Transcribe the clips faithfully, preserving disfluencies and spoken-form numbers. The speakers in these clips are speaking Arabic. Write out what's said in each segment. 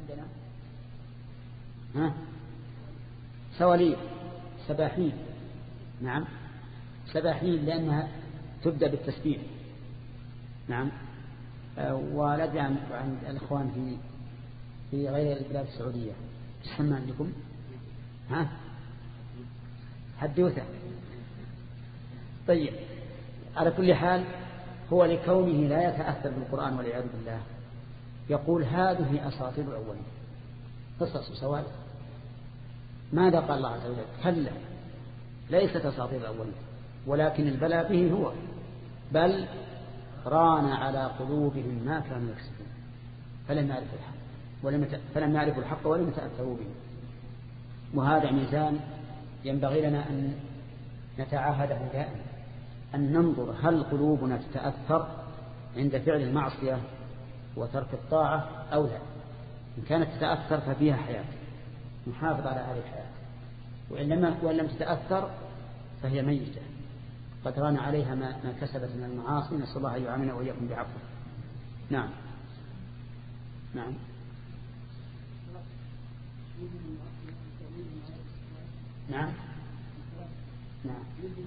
عندنا ها سواليف سباحين. نعم سباحين لأنها تبدأ بالتسبيح. نعم ولدي عند الأخوان في في غير البلاد السعودية تسمى عندكم ها حدوثة. طيب على كل حال هو لكونه لا يتأثر بالقرآن والعياذ بالله يقول هذه أساطير الأولين قصص وسوالف. ماذا قال الله عز وجل؟ كلا ليست أساطير الأولين ولكن البلاء به هو بل ران على قلوبهم ما كانوا يكسبون فلم يعرفوا الحق ولم فلم يعرفوا الحق ولم يتأثروا به. وهذا ميزان ينبغي لنا أن نتعاهده دائما أن ننظر هل قلوبنا تتأثر عند فعل المعصية وترك الطاعة أو لا. إن كانت تتأثر ففيها حياة نحافظ على هذه الحياة وإن لم تتأثر فهي ميتة قد ران عليها ما كسبت من المعاصي. نسأل الله أن يعاملنا وإياكم بعفوه. نعم نعم نعم نعم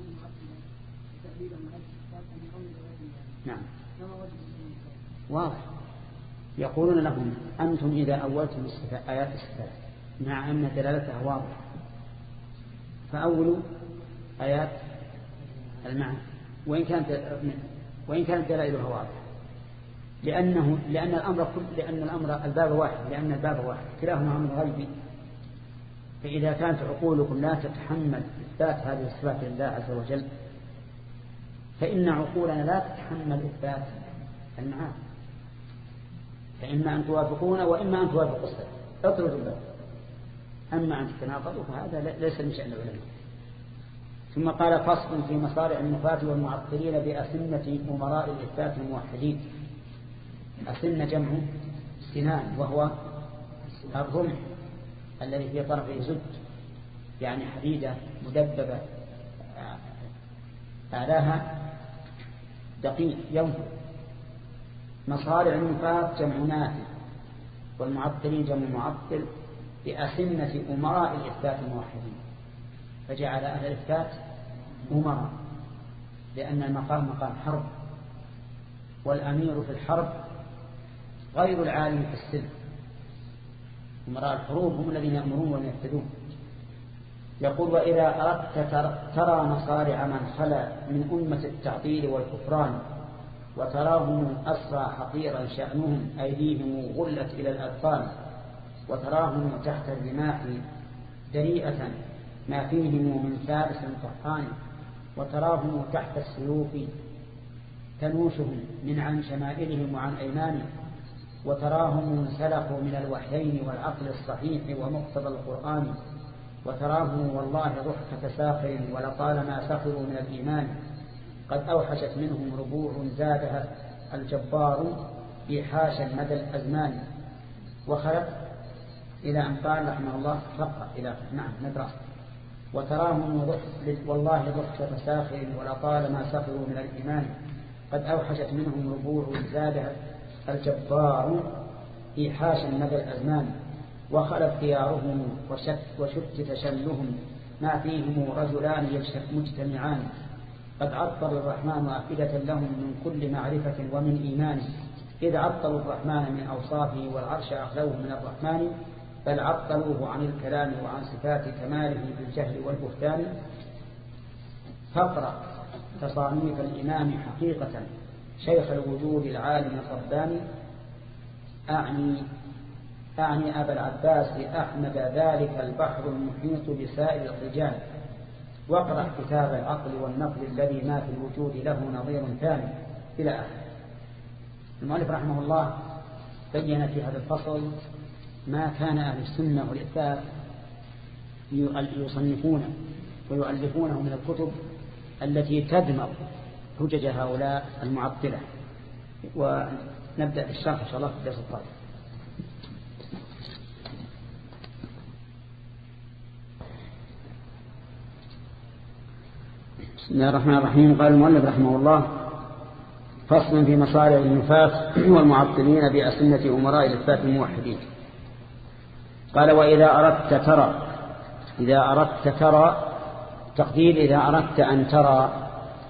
نعم واضح. يقولون لهم أنتم إذا أولتم آيات الصفات مع أن دلالتها واضحة فأولوا آيات المعنى وإن كانت وإن كانت دلائلها واضحة لأنه لأن الأمر كل لأن الأمر الباب واحد لأن الباب واحد كلاهما أمر غيبي. فإذا كانت عقولكم لا تتحمل إثبات هذه الصفات لله عز وجل فإن عقولنا لا تتحمل إثبات المعاني فإما أن توافقون وإما أن توافقوا السلف اطردوا الباب. أما أن تتناقضوا فهذا ليس من شأن العلماء. ثم قال فصل في مصارع النفاة والمعطلين بأسنة أمراء الإثبات الموحدين. أسنة جمع سنان وهو الرمح الذي في طرفه زج يعني حديدة مدببة أعلاها دقيق ينفذ. مصارع النفاة جمع نافذ والمعطلين جمع معطل بأسنة أمراء الإثبات الموحدين فجعل أهل الإثبات أمراء لأن المقام مقام حرب والأمير في الحرب غير العالم في السلم. أمراء الحروب هم الذين يأمرون وينفذون. يقول وإذا أردت ترى مصارع من خلا من أمة التعطيل والكفران وتراهم أسرى حقيرا شأنهم أيديهم غلت إلى الأطفال وتراهم تحت الرماح دريئة ما فيهم من فارس طحان وتراهم تحت السيوف تنوشهم من عن شمائلهم وعن أيمانهم وتراهم سلقوا من الوحيين والعقل الصحيح ومقتضى القرآن وتراهم والله ضحكة ساخر ولطالما سخروا من الإيمان قد أوحشت منهم ربوع زادها الجبار إيحاشا مدى الأزمان. وخلت إلى أن قال رحمه الله فقط إلى نعم ندرس وتراهم والله ضحكة ساخر ولطالما سخروا من الإيمان قد أوحشت منهم ربوع زادها الجبار إيحاشا مدى الأزمان. وخلت خيارهم وشت وشتت شملهم ما فيهم رجلان مجتمعان قد عطر الرحمن أفئدة لهم من كل معرفة ومن إيمان إذ عطلوا الرحمن من أوصافه والعرش أخلوه من الرحمن بل عطلوه عن الكلام وعن صفات كماله بالجهل والبهتان. فاقرأ تصانيف الإمام حقيقة شيخ الوجود العالم الرباني أعني أعني أبا العباس أحمد ذلك البحر المحيط بسائر الرجال واقرأ كتاب العقل والنقل الذي ما في الوجود له نظير ثاني إلى آخره. المؤلف رحمه الله بين في هذا الفصل ما كان أهل السنة والإثبات يصنفون ويؤلفونه من الكتب التي تدمر حجج هؤلاء المعطلة. ونبدأ الشرح إن شاء الله في الدرس القادم. بسم الله الرحمن الرحيم. قال المؤلف رحمه الله فصل في مصارع النفاة والمعطلين بأسنة أمراء الإثبات الموحدين. قال وإذا أردت ترى، إذا أردت ترى تقدير إذا أردت أن ترى.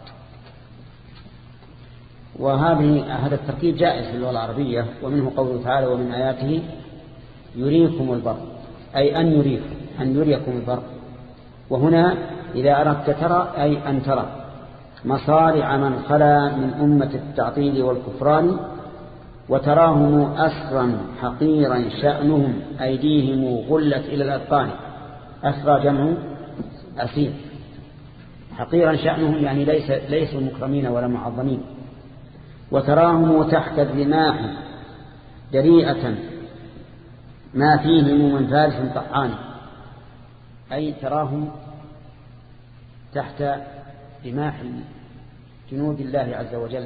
وهذه هذا التركيب جائز في اللغة العربية، ومنه قوله تعالى ومن آياته يريكم البر، أي أن يريكم أن يريكم البر. وهنا إذا أردت ترى أي أن ترى مصارع من خلا من أمة التعطيل والكفران، وتراهم أسرا حقيرا شأنهم أيديهم غلت إلى الأذقان. أسرى جمع أسير، حقيرا شأنهم يعني ليس ليسوا مكرمين ولا معظمين. وتراهم تحت الرماح جريئة ما فيهم من فارس طعان، أي تراهم تحت رماح جنود الله عز وجل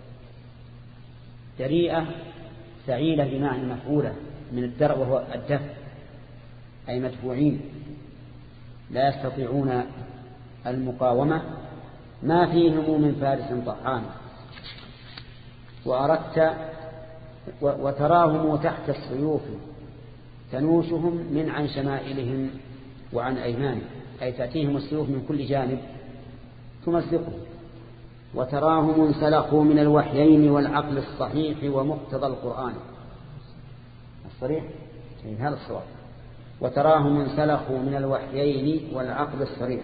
جريئة سعيلة بمعنى مفعولة من الدرء وهو الدفع، أي مدفوعين لا يستطيعون المقاومة ما فيهم من فارس طعان. وأردت وتراهم تحت السيوف تنوشهم من عن شمائلهم وعن أيمانهم، أي تأتيهم السيوف من كل جانب تمزقهم. وتراهم انسلخوا من الوحيين والعقل الصحيح ومقتضى القرآن الصريح، يعني هذا الصواب. وتراهم انسلخوا من الوحيين والعقل الصريح.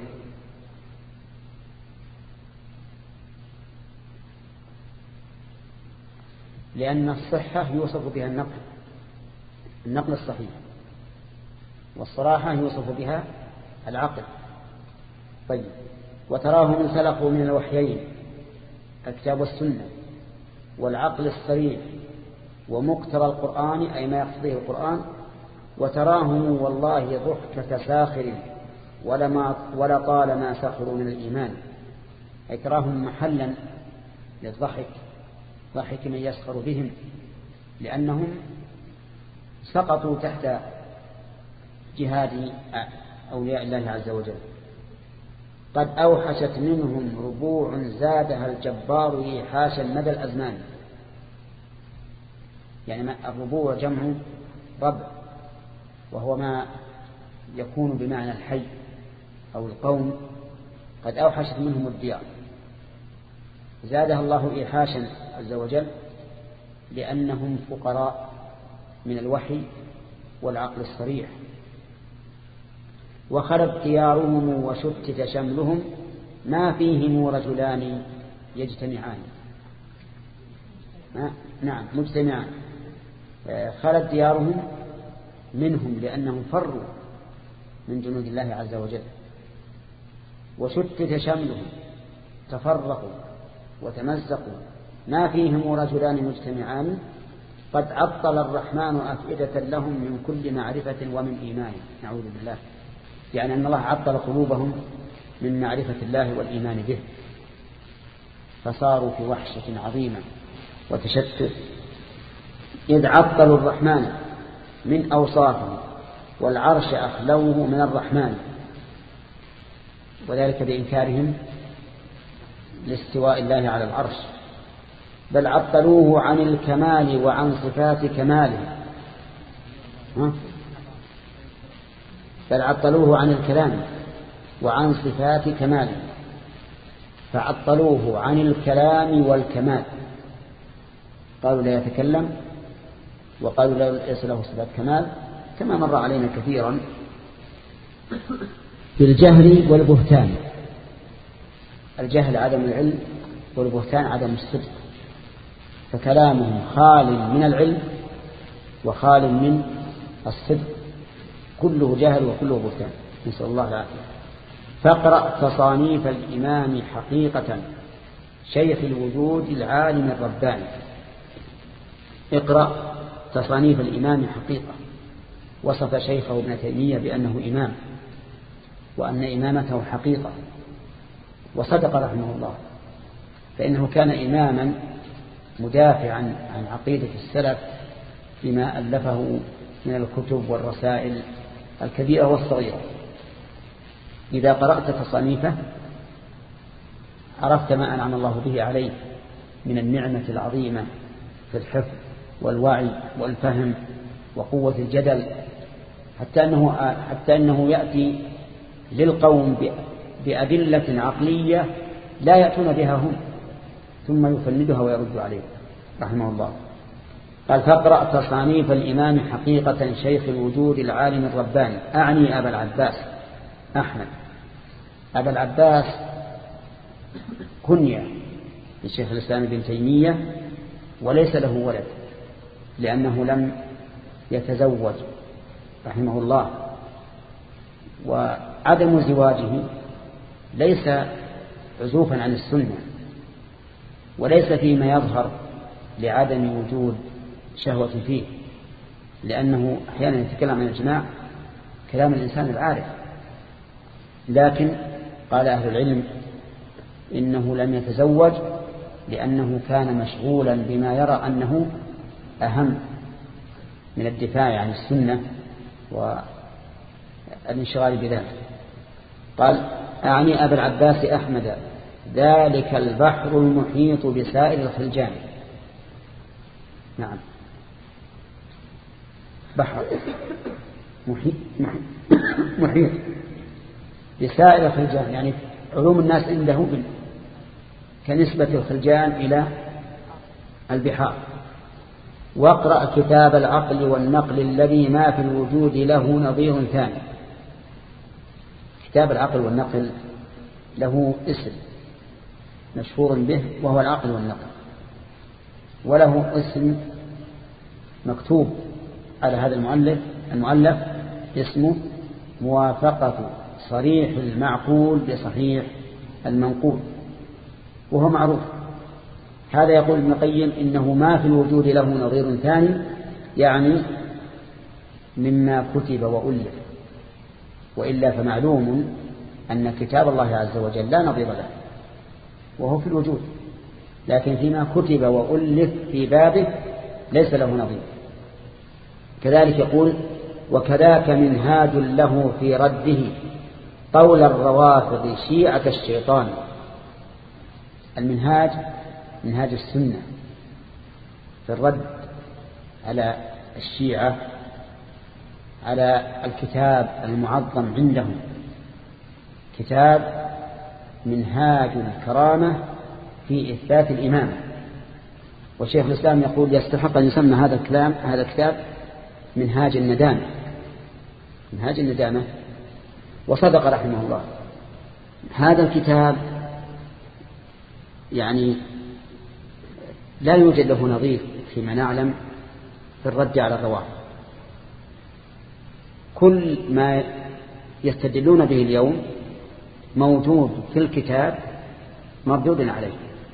لأن الصحة يوصف بها النقل النقل الصحيح، والصراحة يوصف بها العقل. طيب وتراهم انسلخوا من الوحيين الكتاب والسنة والعقل الصريح ومقتضى القرآن، أي ما يقتضيه القرآن. وتراهم والله ضحكة ساخر ولما ولا طالما سخروا من الإيمان، أي تراهم محلا للضحك، ضحك من يسخر بهم، لأنهم سقطوا تحت جهاد أولياء الله عز وجل. قد أوحشت منهم ربوع زادها الجبار إيحاشا مدى الأزمان، يعني الربوع جمع ربع، وهو ما يكون بمعنى الحي أو القوم. قد أوحشت منهم الديار، زادها الله إيحاشا عز وجل لأنهم فقراء من الوحي والعقل الصريح. وخرب ديارهم وشتت شملهم ما فيهم رجلان يجتمعان. نعم مجتمعان. خرب ديارهم منهم لأنهم فروا من جنود الله عز وجل. وشتت شملهم تفرقوا وتمزقوا ما فيهم رجلان مجتمعان. قد عطل الرحمن أفئدة لهم من كل معرفة ومن إيمان. نعوذ بالله، يعني أن الله عطل قلوبهم من معرفة الله والإيمان به، فصاروا في وحشة عظيمة وتشتت. إذ عطلوا الرحمن من أوصافه والعرش أخلوه من الرحمن، وذلك بإنكارهم لاستواء الله على العرش. بل عطلوه عن الكمال وعن صفات كماله. ها؟ بل عطلوه عن الكلام وعن صفات كماله، فعطلوه عن الكلام والكمال. قالوا لا يتكلم، وقالوا ليس له صفات كمال، كما مر علينا كثيرا في الجهل والبهتان. الجهل عدم العلم، والبهتان عدم الصدق. فكلامهم خال من العلم وخال من الصدق، كله جهل وكله بهتان، نسأل الله العافية. فاقرأ تصانيف الإمام حقيقة شيخ الوجود العالم الرباني. اقرأ تصانيف الإمام حقيقة. وصف شيخه ابن تيمية بأنه إمام، وأن إمامته حقيقة، وصدق رحمه الله، فإنه كان إماما مدافعا عن عقيدة السلف بما ألفه من الكتب والرسائل الكبيرة والصغيرة. إذا قرأت تصانيفه عرفت ما أنعم الله به عليه من النعمة العظيمة في الحفظ والوعي والفهم وقوة الجدل. حتى أنه, حتى أنه يأتي للقوم بأدلة عقلية لا يأتون بها هم، ثم يفندها ويرد عليه رحمه الله. قال فاقرأ تصانيف الإمام حقيقة شيخ الوجود العالم الرباني، أعني أبا العباس أحمد. أبا العباس كنية لشيخ الإسلام ابن تيمية، وليس له ولد لأنه لم يتزوج رحمه الله. وعدم زواجه ليس عزوفا عن السنة، وليس فيما يظهر لعدم وجود شهوة فيه، لأنه أحيانا يتكلم عن الجماع كلام الإنسان العارف. لكن قال أهل العلم إنه لم يتزوج لأنه كان مشغولا بما يرى أنه أهم من الدفاع عن السنة والانشغال بذلك. قال أعني أبا العباس أحمد ذلك البحر المحيط بسائر الخلجان. نعم، بحر محيط, محيط بسائر الخلجان، يعني علوم الناس عنده كنسبة الخلجان إلى البحار. واقرأ كتاب العقل والنقل الذي ما في الوجود له نظير ثاني. كتاب العقل والنقل له اسم مشهور به وهو العقل والنقل، وله اسم مكتوب على هذا المؤلف المؤلف اسمه موافقة صريح المعقول بصحيح المنقول، وهو معروف. هذا يقول ابن القيم إنه ما في الوجود له نظير ثاني، يعني مما كتب وألف، وإلا فمعلوم أن كتاب الله عز وجل لا نظير له وهو في الوجود، لكن فيما كتب وألف في بابه ليس له نظير. كذلك يقول وكذاك منهاج له في رده قول الروافض شيعة الشيطان. المنهاج منهاج السنة في الرد على الشيعة على الكتاب المعظم عندهم، كتاب منهاج الكرامة في إثبات الإمامة. وشيخ الإسلام يقول يستحق أن يسمى هذا الكلام هذا الكتاب منهاج الندامة، منهاج الندامة. وصدق رحمه الله. هذا الكتاب يعني لا يوجد له نظير فيما نعلم في الرد على الروافض. كل ما يستدلون به اليوم موجود في الكتاب مردود عليه،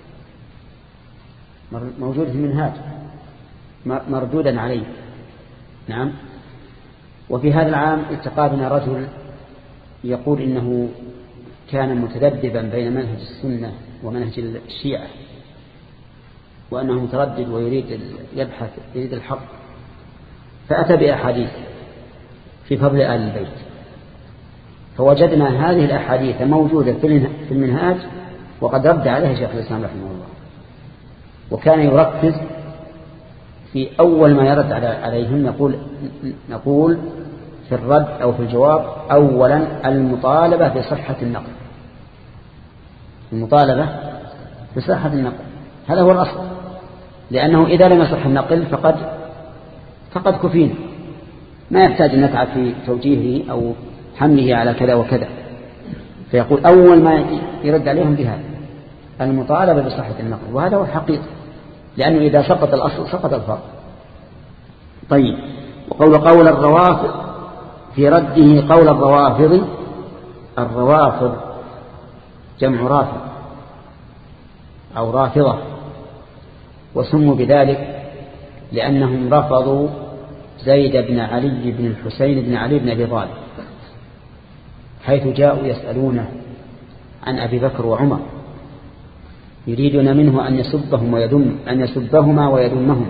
موجود في المنهاج مردودا عليه. نعم. وفي هذا العام التقابنا رجل يقول إنه كان متذبذبا بين منهج السنة ومنهج الشيعة، وأنه متردد ويريد يبحث يريد الحق، فأتى بأحاديث في فضل آل البيت، فوجدنا هذه الأحاديث موجودة في المنهاج وقد رد عليها شيخ الإسلام رحمه الله. وكان يركز في أول ما يرد عليهم يقول نقول في الرد أو في الجواب أولا المطالبة بصحة النقل، المطالبة بصحة النقل هذا هو الأصل، لأنه إذا لم يصح النقل فقد فقد كفينا، ما يحتاج أن نتعب في توجيهه أو حمله على كذا وكذا. فيقول أول ما يرد عليهم بهذا المطالبة بصحة النقل، وهذا هو الحقيقة، لأنه إذا سقط الأصل سقط الفرع. طيب. وقول قول الروافض في رده قول الروافض، الروافض جمع رافض أو رافضة، وسموا بذلك لأنهم رفضوا زيد بن علي بن الحسين بن علي بن أبي طالب، حيث جاءوا يسألونه عن أبي بكر وعمر يريدون منه أن يسبهم ويدم أن يسبهما ويدمهما،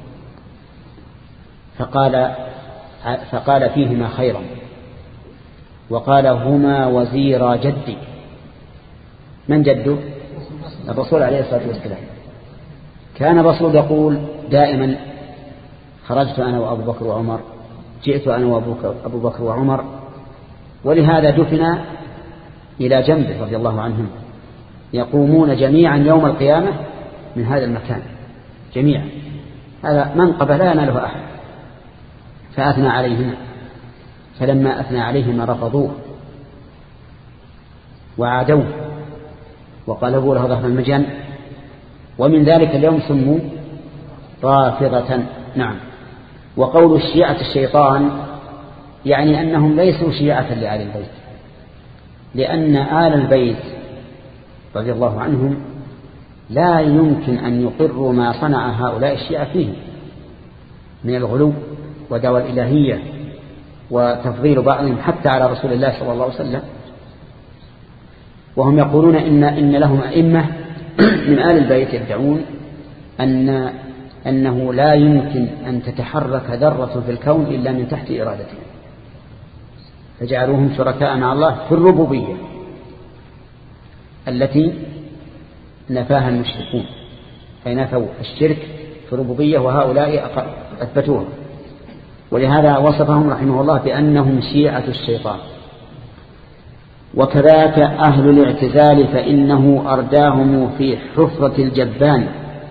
فقال فقال فيهما خيرا، وقال هما وزيرا جدي. من جده؟ الرسول عليه الصلاة والسلام. كان الرسول يقول دائما خرجت أنا وأبو بكر وعمر جئت أنا وأبو بكر وعمر، ولهذا دفن إلى جنبه رضي الله عنهم، يقومون جميعا يوم القيامة من هذا المكان جميعا. هذا منقبة لا يناله أحد. فأثنى عليهما، فلما أثنى عليهما رفضوه وعادوه وقلبوا له ظهر المجن، ومن ذلك اليوم سموا رافضة. نعم. وقول الشيعة الشيطان يعني أنهم ليسوا شيعة لآل البيت، لأن آل البيت رضي الله عنهم لا يمكن أن يقروا ما صنع هؤلاء الشيعة فيه من الغلو ودعوى الإلهية وتفضيل بعضهم حتى على رسول الله صلى الله عليه وسلم. وهم يقولون إن, إن لهم أئمة من آل البيت يدعون أن أنه لا يمكن أن تتحرك ذرة في الكون إلا من تحت إرادته، فجعلوهم شركاء مع الله في الربوبية التي نفاها المشركون، فنفوا الشرك في الربوبية وهؤلاء أثبتوها. ولهذا وصفهم رحمه الله بأنهم شيعة الشيطان. وكذاك أهل الاعتزال فإنه أرداهم في حفرة الجبان.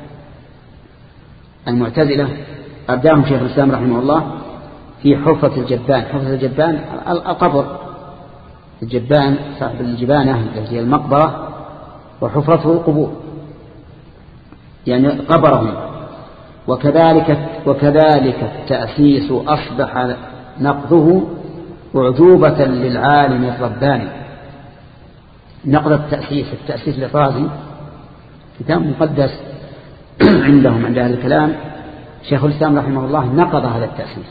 المعتزلة أرداهم شيخ الإسلام رحمه الله في حفرة الجبان. حفرة الجبان القبر، الجبان صاحب الجبانة التي هي المقبرة، وحفرته القبور يعني قبرهم. وكذلك وكذلك التأسيس أصبح نقضه أعجوبة للعالم الرباني. نقض التأسيس، التأسيس للرازي كتاب مقدس عندهم عند أهل الكلام، شيخ الإسلام رحمه الله نقض هذا التأسيس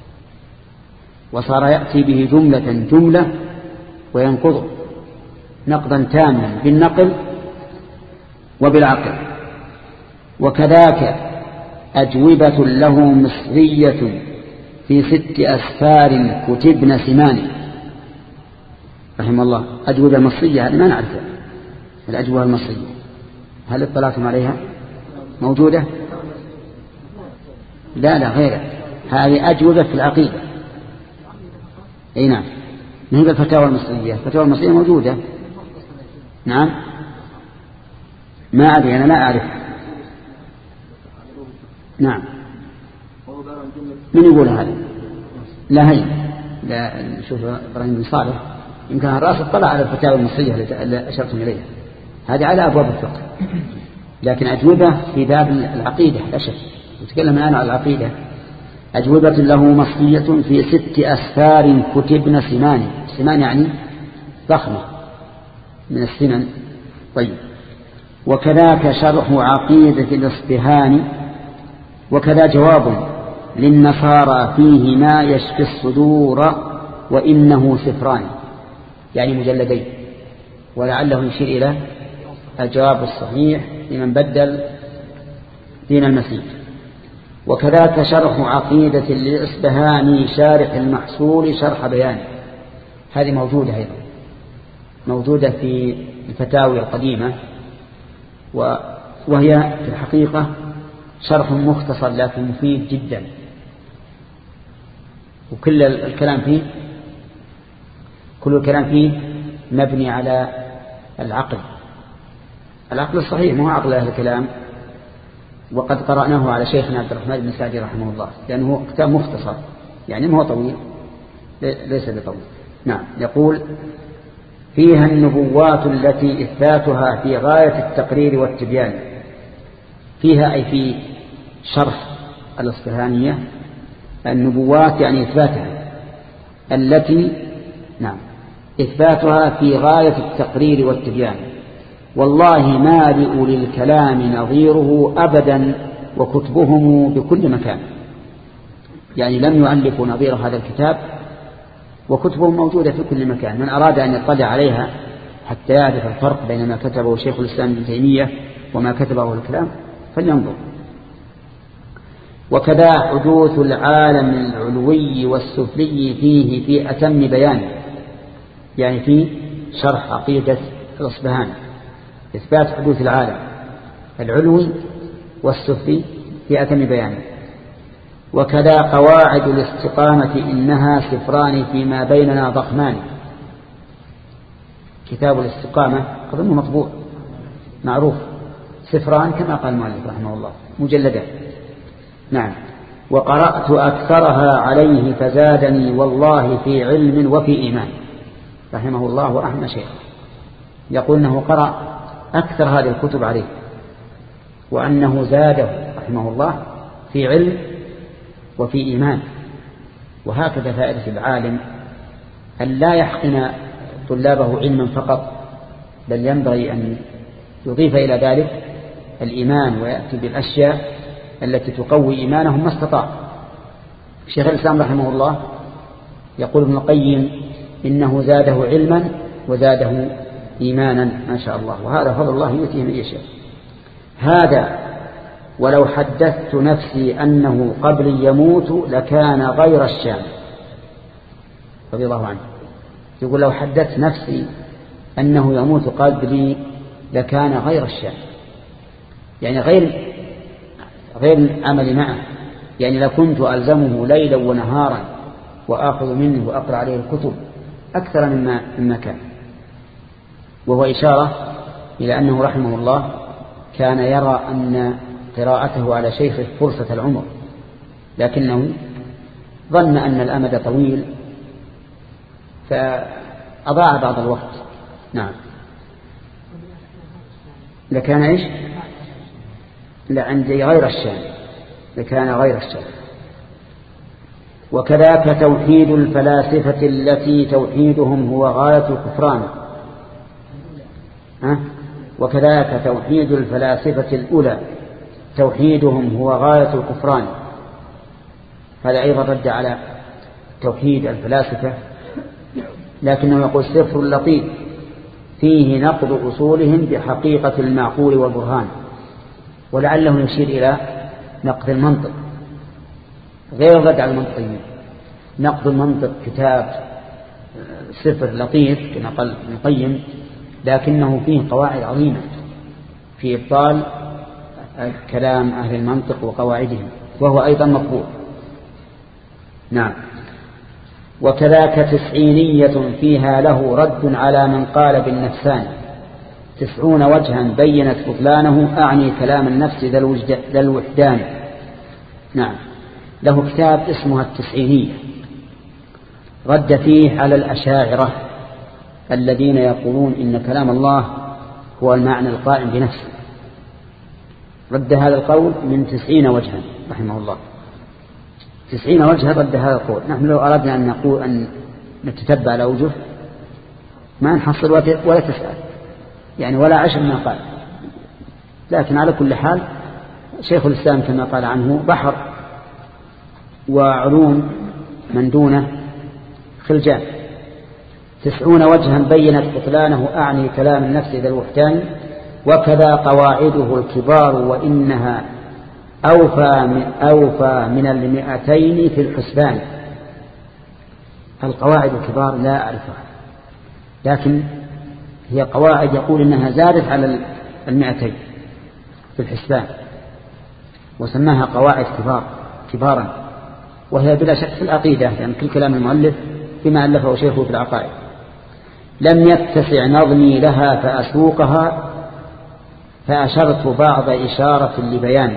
وصار يأتي به جملة جملة وينقضه نقضا تاما بالنقل وبالعقل. وكذاك أجوبة له مصرية في ست أسفار كتبن سمان رحمه الله. أجوبة مصرية هذه ما نعرفها، الأجوبة المصرية هل اطلعتم عليها؟ موجودة؟ لا لا غيرها، هذه أجوبة في العقيدة. أي نعم، من هي الفتاوى المصرية؟ الفتاوى المصرية موجودة. نعم ما أدري، أنا لا أعرف. نعم من يقول هذا؟ لا هي لا نشوف إبراهيم بن صالح يمكن الرأس اطلع على الفتاوى المصرية اللي أشرتم إليها، هذه على أبواب الفقه، لكن أجوبة في باب العقيدة لا شك. نتكلم الآن عن العقيدة. أجوبة له مصرية في ست أسفار كتبن سمان. سمان يعني ضخمة من السنن. طيب. وكذاك شرح عقيدة الإصبهاني. وكذا جواب للنصارى فيه ما يشفي الصدور وإنه سفران، يعني مجلدين، ولعله يشير إلى الجواب الصحيح لمن بدل دين المسيح. وكذاك شرح عقيدة للإصبهاني شارح المحصول شرح بيان. هذه موجودة أيضا، موجودة في الفتاوي القديمة، وهي في الحقيقة شرح مختصر لكن مفيد جدا، وكل الكلام فيه كل الكلام فيه مبني على العقل العقل الصحيح، مو عقل أهل الكلام. وقد قرأناه على شيخنا عبد الرحمن بن سعدي رحمه الله، لأنه كتاب مختصر يعني ما هو طويل، ليس بطويل. نعم. يقول فيها النبوات التي إثباتها في غاية التقرير والتبيان. فيها أي في شرح الإصبهانية النبوات يعني إثباتها التي نعم إثباتها في غاية التقرير والتبيان. والله مالئ للكلام نظيره أبدا وكتبهم بكل مكان، يعني لم يؤلفوا نظير هذا الكتاب، وكتبهم موجودة في كل مكان. من أراد أن يطلع عليها حتى يعرف الفرق بين ما كتبه شيخ الإسلام ابن تيمية وما كتبه الكلام فلينظر. وكذا حدوث العالم العلوي والسفلي فيه في أتم بيان، يعني في شرح عقيدة الإصبهاني إثبات حدوث العالم العلوي والسفلي في أتم بيان. وكذا قواعد الاستقامة إنها سفران فيما بيننا ضخمان. كتاب الاستقامة أظن مطبوع معروف، سفران كما قال المؤلف رحمه الله، مجلدات. نعم. وقرأت أكثرها عليه فزادني والله في علم وفي إيمان. رحمه الله ورحمه شيخه، يقول أنه قرأ أكثر هذه الكتب عليه، وأنه زاده رحمه الله في علم وفي إيمان. وهكذا فائدة العالم أن لا يحقن طلابه علما فقط، بل ينبغي أن يضيف إلى ذلك الإيمان ويأتي بالأشياء التي تقوي إيمانهم ما استطاع. الشيخ الإسلام رحمه الله يقول ابن القيم إنه زاده علما وزاده إيمانا ما شاء الله، وهذا فضل الله يؤتيه من يشاء. هذا ولو حدثت نفسي أنه قبل يموت لكان غير الشام. رضي الله عنه يقول لو حدثت نفسي أنه يموت قبلي لكان غير الشام، يعني غير غير العمل معه، يعني لكنت ألزمه ليلا ونهارا وآخذ منه وأقرأ عليه الكتب أكثر مما, مما كان. وهو إشارة إلى أنه رحمه الله كان يرى أن قراءته على شيخه فرصة العمر، لكنه ظن أن الأمد طويل فأضاع بعض الوقت. نعم. لكان إيش؟ لعندي غير الشام، لكان غير الشام. وكذاك توحيد الفلاسفة التي توحيدهم هو غاية الكفران. ها؟ وكذاك توحيد الفلاسفة الأولى توحيدهم هو غاية الكفران. هذا أيضا رد على توحيد الفلاسفة، لكنه يقول سفر لطيف فيه نقد أصولهم بحقيقة المعقول والبرهان. ولعله يشير إلى نقد المنطق غير الرد على المنطقيين. نقد المنطق كتاب سفر لطيف كما قال ابن القيم، لكنه فيه قواعد عظيمة في إبطال كلام أهل المنطق وقواعدهم، وهو أيضا مطبوع. نعم. وكذاك تسعينية فيها له رد على من قال بالنفسان، تسعون وجها بينت بطلانه، أعني كلام النفس ذا الوحدان. نعم. له كتاب اسمها التسعينية، رد فيه على الأشاعرة الذين يقولون إن كلام الله هو المعنى القائم بنفسه. رد هذا القول من تسعين وجها رحمه الله، تسعين وجها رد هذا القول. نحن لو أردنا أن نقول أن نتتبع الأوجه ما نحصل ولا تسأل، يعني ولا عشر ما قال. لكن على كل حال شيخ الإسلام كما قال عنه بحر، وعلوم من دونه خلجان. تسعون وجها بينت بطلانه، أعني كلام النفس ذا الوحدان. وكذا قواعده الكبار وإنها أوفى من, أوفى من المئتين في الحسبان. القواعد الكبار لا أعرفها، لكن هي قواعد يقول إنها زادت على المئتين في الحسبان، وسماها قواعد كبار كبارا. وهي بلا شك في العقيدة، يعني كل كلام المؤلف بما ألفه شيخه في العقائد. لم يتسع نظمي لها فأسوقها، فأشرت بعض إشارة لبيان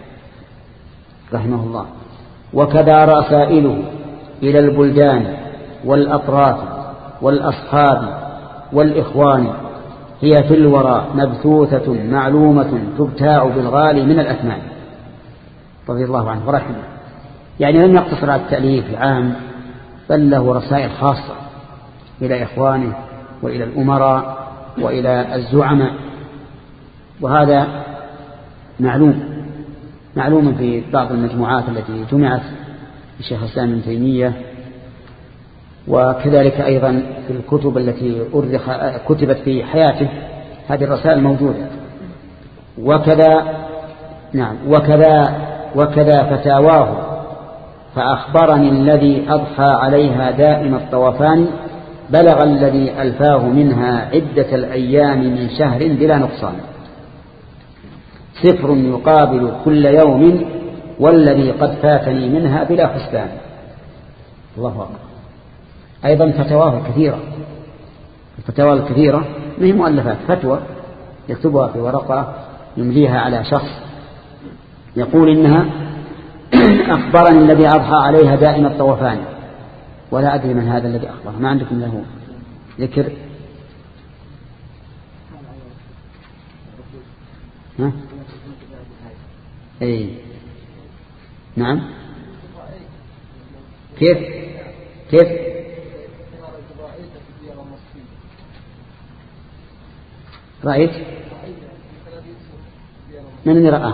رحمه الله. وكذا رسائله إلى البلدان والأطراف والأصحاب والإخوان هي في الورى مبثوثة معلومة تبتاع بالغالي من الأثمان. رضي الله عنه ورحمه. يعني لم يقتصر على التأليف العام، بل له رسائل خاصة إلى إخوانه وإلى الأمراء وإلى الزعماء، وهذا معلوم معلوم في بعض المجموعات التي جمعت الشيخ الإسلام ابن تيمية، وكذلك أيضا في الكتب التي أرخ كتبت في حياته هذه الرسائل موجودة. وكذا نعم وكذا وكذا فتاواه، فأخبرني الذي أضحى عليها دائم الطوفان، بلغ الذي ألفاه منها عدة الأيام من شهر بلا نقصان. سفر يقابل كل يوم والذي قد فاتني منها بلا حسبان. الله أكبر. أيضا فتواه كثيرة، الفتاوى الكثيرة ما هي مؤلفات، فتوى يكتبها في ورقة يمليها على شخص يقول إنها أخبرني الذي أضحى عليها دائم الطوفان، ولا أدري من هذا الذي أخبر. ما عندكم له ذكر؟ ها؟ أي نعم. كيف كيف رأيت من رآه؟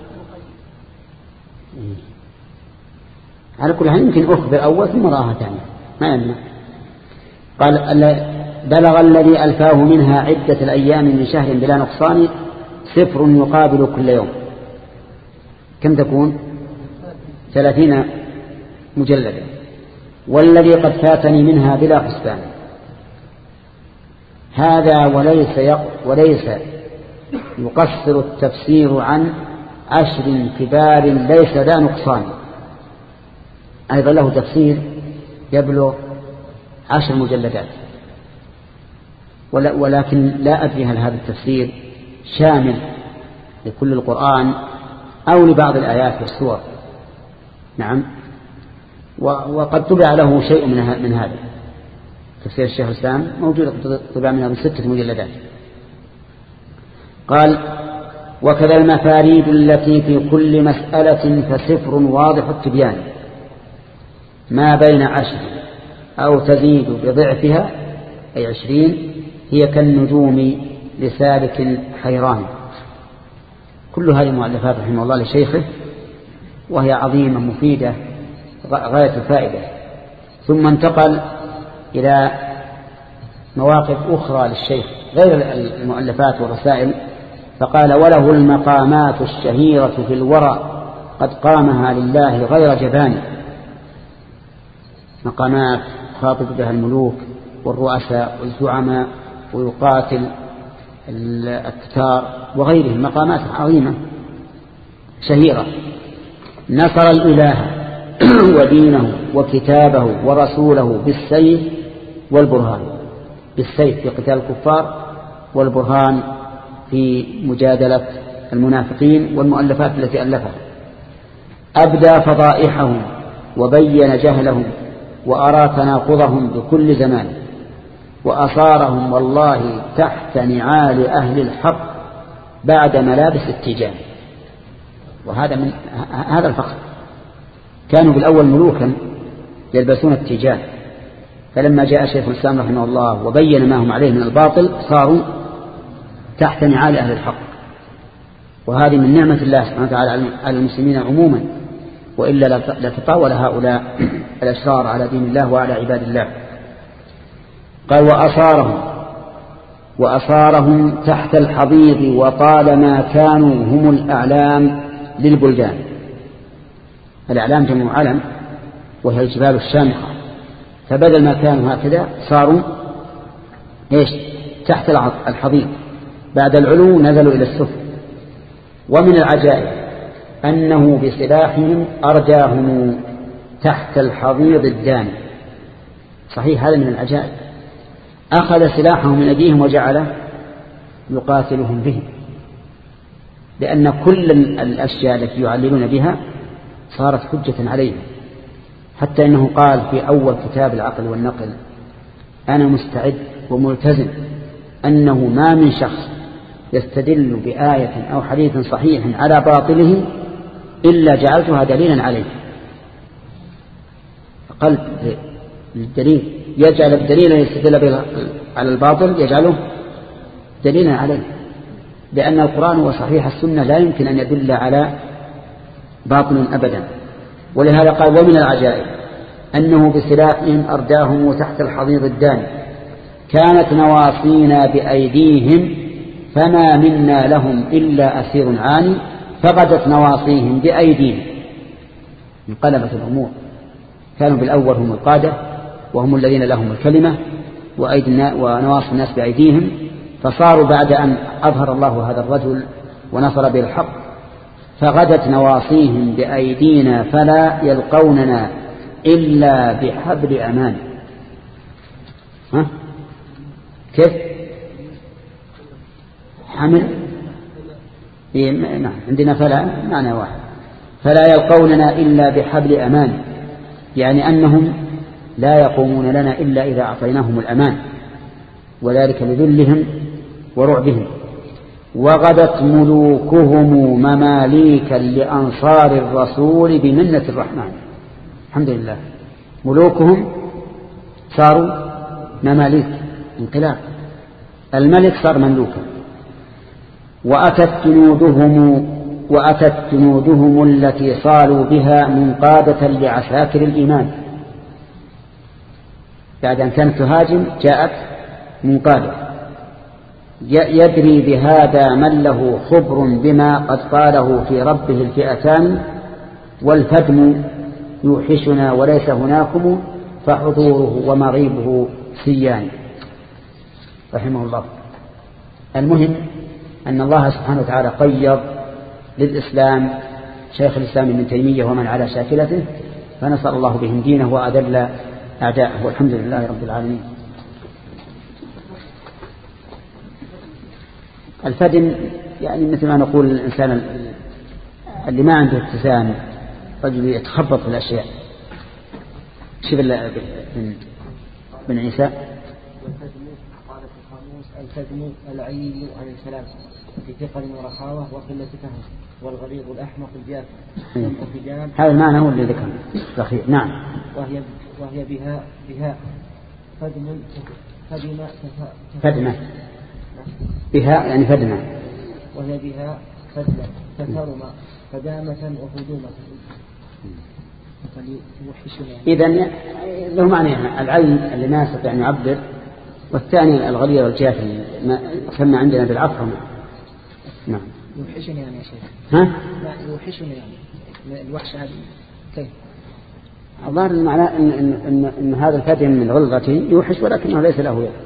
على كل حال يمكن أخبر أول ثم رآها ثانية ما يمنع. قال بلغ الذي ألفاه منها عدة الأيام من شهر بلا نقصان صفر يقابل كل يوم. كم تكون؟ ثلاثين مجلدا. والذي قد فاتني منها بلا حسبان. هذا وليس يق وليس يقصر التفسير عن عشر كبار ليس ذا نقصان. أيضا له تفسير يبلغ عشر مجلدات، ولكن لا أدري هل هذا التفسير شامل لكل القرآن أو لبعض الآيات والسور. نعم. وقد طبع له شيء من هذا تفسير الشيخ الإسلام موجود، طبع منها بستة مجلدات. قال وكذا المفاريد التي في كل مسألة فصفر واضح التبيان ما بين عشر أو تزيد بضعفها أي عشرين هي كالنجوم لسالك حيران. كل هذه مؤلفات رحمه الله لشيخه، وهي عظيمة مفيدة غاية الفائدة. ثم انتقل إلى مواقف أخرى للشيخ غير المؤلفات والرسائل، فقال وله المقامات الشهيرة في الورى قد قامها لله غير جبان. مقامات خاطب بها الملوك والرؤساء والزعماء ويقاتل التتار وغيرهم، مقامات عظيمة شهيرة. نصر الإله ودينه وكتابه ورسوله بالسيف والبرهان، بالسيف في قتال الكفار، والبرهان في مجادلة المنافقين والمؤلفات التي ألفها. أبدى فضائحهم وبين جهلهم وأرى تناقضهم بكل زمان، وأصارهم والله تحت نعال أهل الحق بعد ملابس التيجان. وهذا من هذا الفخر. كانوا بالأول ملوكا يلبسون التيجان، فلما جاء شيخ الإسلام رحمه الله وبين ما هم عليه من الباطل صاروا تحت نعال أهل الحق. وهذه من نعمة الله سبحانه وتعالى على المسلمين عموما، وإلا لتطاول هؤلاء الأشرار على دين الله وعلى عباد الله. قال وأصارهم وأصارهم تحت الحضيض وطالما كانوا هم الأعلام للبلدان. الأعلام جمع علم وهي الجبال الشامخة، فبدل ما كانوا هكذا صاروا إيش؟ تحت الحضيض، بعد العلو نزلوا إلى السفل. ومن العجائب أنه بسلاحهم أرجاهم تحت الحضيض الداني. صحيح هذا من العجائب. أخذ سلاحهم من أيديهم وجعله يقاتلهم به، لأن كل الأشياء التي يعللون بها صارت حجة عليهم. حتى إنه قال في أول كتاب العقل والنقل أنا مستعد وملتزم أنه ما من شخص يستدل بآية أو حديث صحيح على باطله إلا جعلتها دليلا عليه. قلب الدليل يجعل الدليل يستدل على الباطل يجعله دليلا عليه، لأن القرآن وصحيح السنة لا يمكن أن يدل على باطل أبدا. ولهذا قال ومن العجائب أنه بسلاحهم أرداهم تحت الحضيض الداني كانت نواصينا بأيديهم فما منا لهم إلا أسير عاني فغدت نواصيهم بأيديهم. انقلبت الأمور. كانوا بالأول هم القادة وهم الذين لهم الكلمة ونواصي الناس بأيديهم، فصاروا بعد أن أظهر الله هذا الرجل ونصر به الحق فغدت نواصيهم بأيدينا فلا يلقوننا إلا بحبل أمان. ها؟ كيف؟ حمل؟ نعم عندنا فلا معنى واحد، فلا يلقوننا إلا بحبل أمان، يعني أنهم لا يقومون لنا إلا إذا أعطيناهم الأمان، وذلك لذلهم ورعبهم. وغدت ملوكهم مماليكا لأنصار الرسول بمنة الرحمن. الحمد لله، ملوكهم صاروا مماليك، انقلاب، الملك صار مملوكا. وأتت جنودهم وأتت جنودهم التي صالوا بها منقادة لعساكر الإيمان، بعد أن كانت تهاجم جاءت منقادة. يدري بهذا من له خبر بما قد قاله في ربه الفئتان، والفدم يوحشنا وليس هناكم، فحضوره ومغيبه سيان. رحمه الله. المهم أن الله سبحانه وتعالى قيض للإسلام شيخ الإسلام ابن تيمية ومن على شاكلته، فنصر الله بهم دينه وأذل أعداءه، والحمد لله رب العالمين. الفدن يعني مثل ما نقول الإنسان اللي ما عنده اتسام، رجل يتخبط في الأشياء. شوف بن, بن عيسى قال في القاموس: الفدن العي عن الكلام في ثقل ورخاوة وقلة فهم، والغليظ الأحمق الجافة. هذا المعنى هو اللي ذكر الأخير. نعم. وهي وهي بها بها فدم فدم فدمة بها يعني فدمة، وهي بها فدمة تثرم فدامة وفدومة. إذن له معنى العين اللي ما يستطيع أن يعبر، والثاني الغليظ والجافي ما سمى عندنا بالعفرمة. نعم. يوحشني يعني يا شيخ. ها؟ لا يوحشني يعني الوحش هذه كيف؟ الظاهر المعنى إن, إن, إن, إن هذا الفدم من غلظته يوحش ولكنه ليس له يد.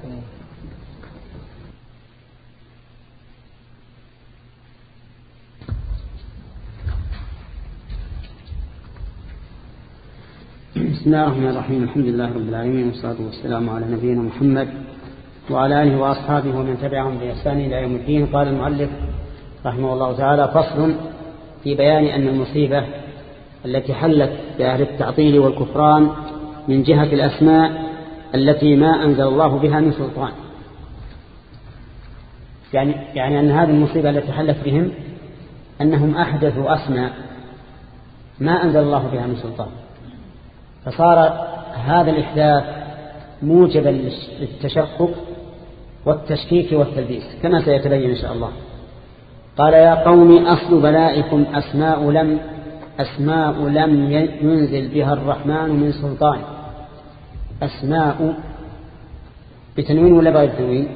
بسم الله الرحمن الرحيم. الحمد لله رب العالمين، والصلاة والسلام على نبينا محمد وعلى آله وأصحابه ومن تبعهم بإحسان إلى يوم الدين. قال المؤلف رحمه الله تعالى: فصل في بيان أن المصيبة التي حلت بأهل التعطيل والكفران من جهة الأسماء التي ما أنزل الله بها من سلطان. يعني, يعني أن هذه المصيبة التي حلت بهم أنهم أحدثوا أسماء ما أنزل الله بها من سلطان، فصار هذا الإحداث موجبا للتشقق والتشكيك والتلبيس كما سيتبين إن شاء الله. قال: يا قوم أصل بلائكم أسماء لم أسماء لم ينزل بها الرحمن من سلطان. أسماء بتنوين ولا بغير تنوين؟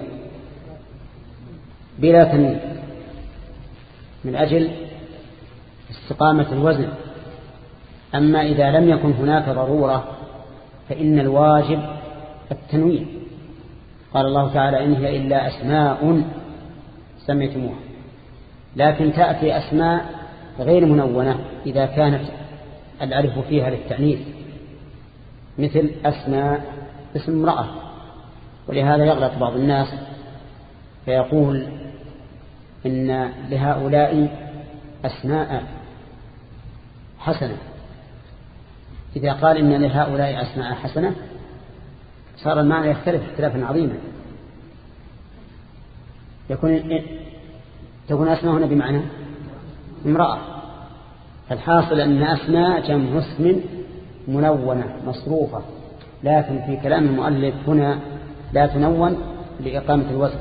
بلا تنوين، من أجل استقامة الوزن. أما إذا لم يكن هناك ضرورة فإن الواجب التنوين. قال الله تعالى: إن هي إلا أسماء سميتموها. لكن تأتي أسماء غير منونة إذا كانت الألف فيها للتأنيث، مثل أسماء اسم امرأة. ولهذا يغلط بعض الناس فيقول إن لهؤلاء أسماء حسنة. إذا قال إن لهؤلاء أسماء حسنة صار المعنى يختلف اختلافا عظيما. يكون تكون أسماء هنا بمعنى امرأة. الحاصل أن أسماء جمع اسم منونة مصروفة، لكن في كلام المؤلف هنا لا تنون لإقامة الوزن.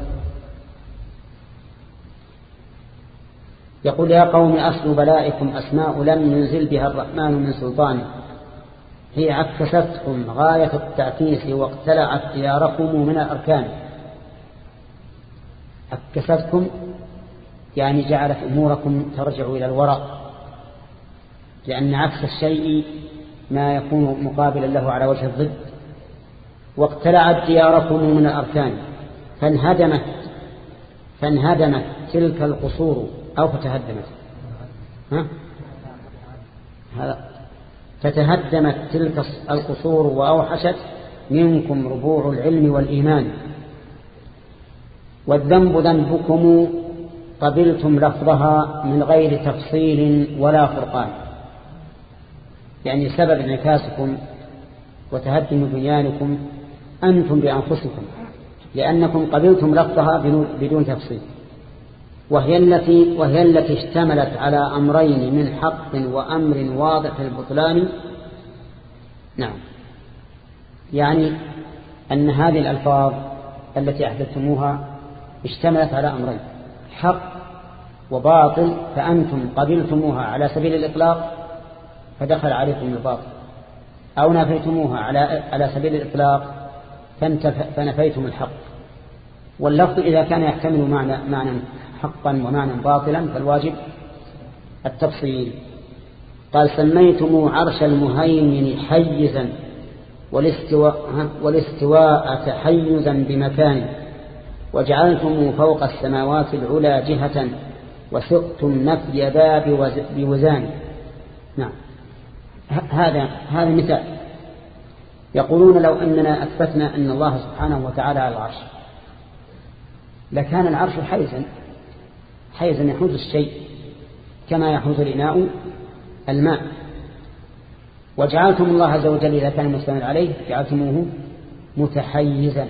يقول: يا قوم أصل بلائكم أسماء لم ينزل بها الرحمن من سلطان، هي عكستكم غاية التعكيس واقتلعت دياركم من الأركان. عكستكم يعني جعلت أموركم ترجع إلى الوراء، لأن عكس الشيء ما يكون مقابلا له على وجه الضد. واقتلعت دياركم من الأركان، فانهدمت فانهدمت تلك القصور أو فتهدمت ها؟ هذا فتهدمت تلك القصور وأوحشت منكم ربوع العلم والإيمان. والذنب ذنبكم قبلتم لفظها من غير تفصيل ولا فرقان، يعني سبب انعكاسكم وتهدم بنيانكم أنتم بأنفسكم، لأنكم قبلتم لفظها بدون تفصيل، وهي التي وهي التي اشتملت على أمرين من حق وأمر واضح البطلان. نعم، يعني أن هذه الألفاظ التي أحدثتموها اشتملت على أمرين، حق وباطل، فأنتم قبلتموها على سبيل الإطلاق فدخل عليكم الباطل، أو نفيتموها على على سبيل الإطلاق فنفيتم الحق. واللفظ إذا كان يحتمل معنى معنى حقا ومعنى باطلا فالواجب التفصيل. قال سميتم عرش المهيمن حيزا والاستواء, والاستواء تحيزا بمكان، وجعلتم فوق السماوات العلا جهة وسقتم نفي ذا بوزان. نعم، هذا هذا مثال. يقولون لو أننا أثبتنا أن الله سبحانه وتعالى على العرش لكان العرش حيزا حيزا يحوز الشيء كما يحوز الإناء الماء، وجعلتم الله عز وجل إذا كان مستند عليه جعلتموه متحيزا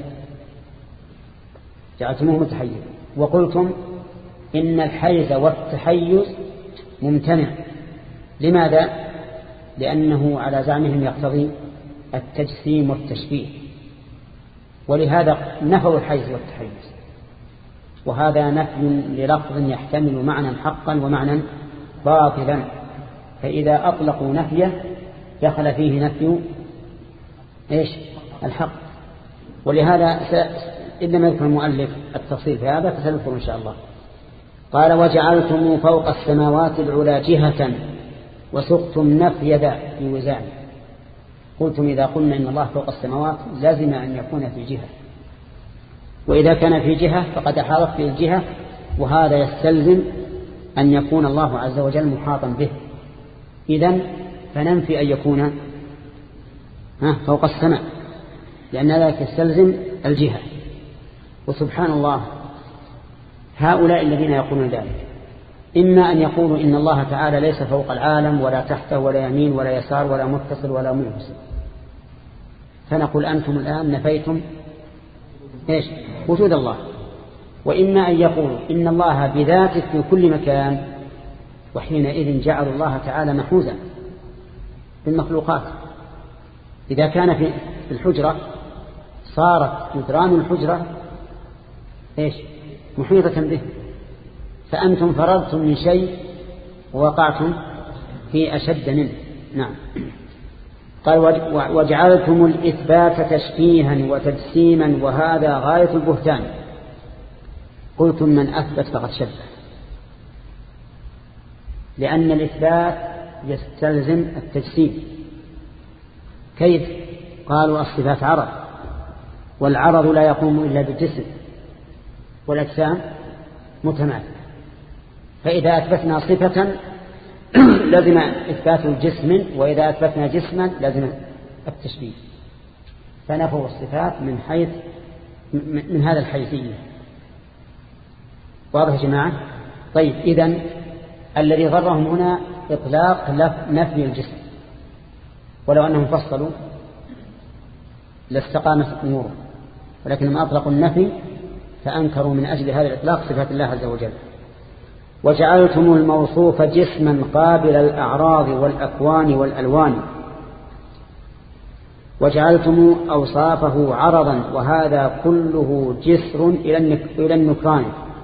جعلتموه متحيزا وقلتم إن الحيز والتحيز ممتنع. لماذا؟ لأنه على زعمهم يقتضي التجسيم والتشبيه، ولهذا نفوا الحيز والتحيز، وهذا نفي للفظ يحتمل معنى حقا ومعنى باطلا، فإذا أطلقوا نفيه دخل فيه نفي إيش؟ الحق. ولهذا إنما يذكر المؤلف التفصيل في هذا فسنذكر إن شاء الله. قال وجعلتم فوق السماوات العلا جهة وسقتم نفي ذا بوزان. قلتم إذا قلنا إن الله فوق السماوات لازم أن يكون في جهة، وإذا كان في جهة فقد أحاطت في الجهة، وهذا يستلزم أن يكون الله عز وجل محاطا به. إذن فننفي أن يكون فوق السماء، لأن ذلك يستلزم الجهة. وسبحان الله، هؤلاء الذين يقولون ذلك إما أن يقولوا إن الله تعالى ليس فوق العالم ولا تحته ولا يمين ولا يسار ولا متصل ولا منفصل، فنقول أنتم الآن نفيتم إيش؟ وجود الله. وإما أن يقولوا إن الله بذاته في كل مكان، وحينئذ جعلوا الله تعالى محوزا بالمخلوقات. إذا كان في الحجرة صارت جدران الحجرة إيش؟ محيطة به، فأنتم فررتم من شيء ووقعتم في أشد منه. نعم. قال وجعلتم الإثبات تشبيها وتجسيما وهذا غاية البهتان. قلتم من أثبت فقد شبه، لأن الإثبات يستلزم التجسيم. كيف؟ قالوا الصفات عرض، والعرض لا يقوم إلا بالجسم، والأجسام متماثلة، فإذا أثبتنا صفة لازم إثبات الجسم، وإذا أثبتنا جسما لازم التشبيه، فنفوا الصفات من حيث من هذا الحيثية. واضح يا جماعة؟ طيب، إذن الذي غرهم هنا إطلاق نفي الجسم، ولو أنهم فصلوا لاستقامت أموره، ولكنهم أطلقوا النفي فأنكروا من أجل هذا الإطلاق صفات الله عز وجل. وجعلتم الموصوف جسما قابل الأعراض والأكوان والألوان، وجعلتم أوصافه عرضا، وهذا كله جسر إلى النكران.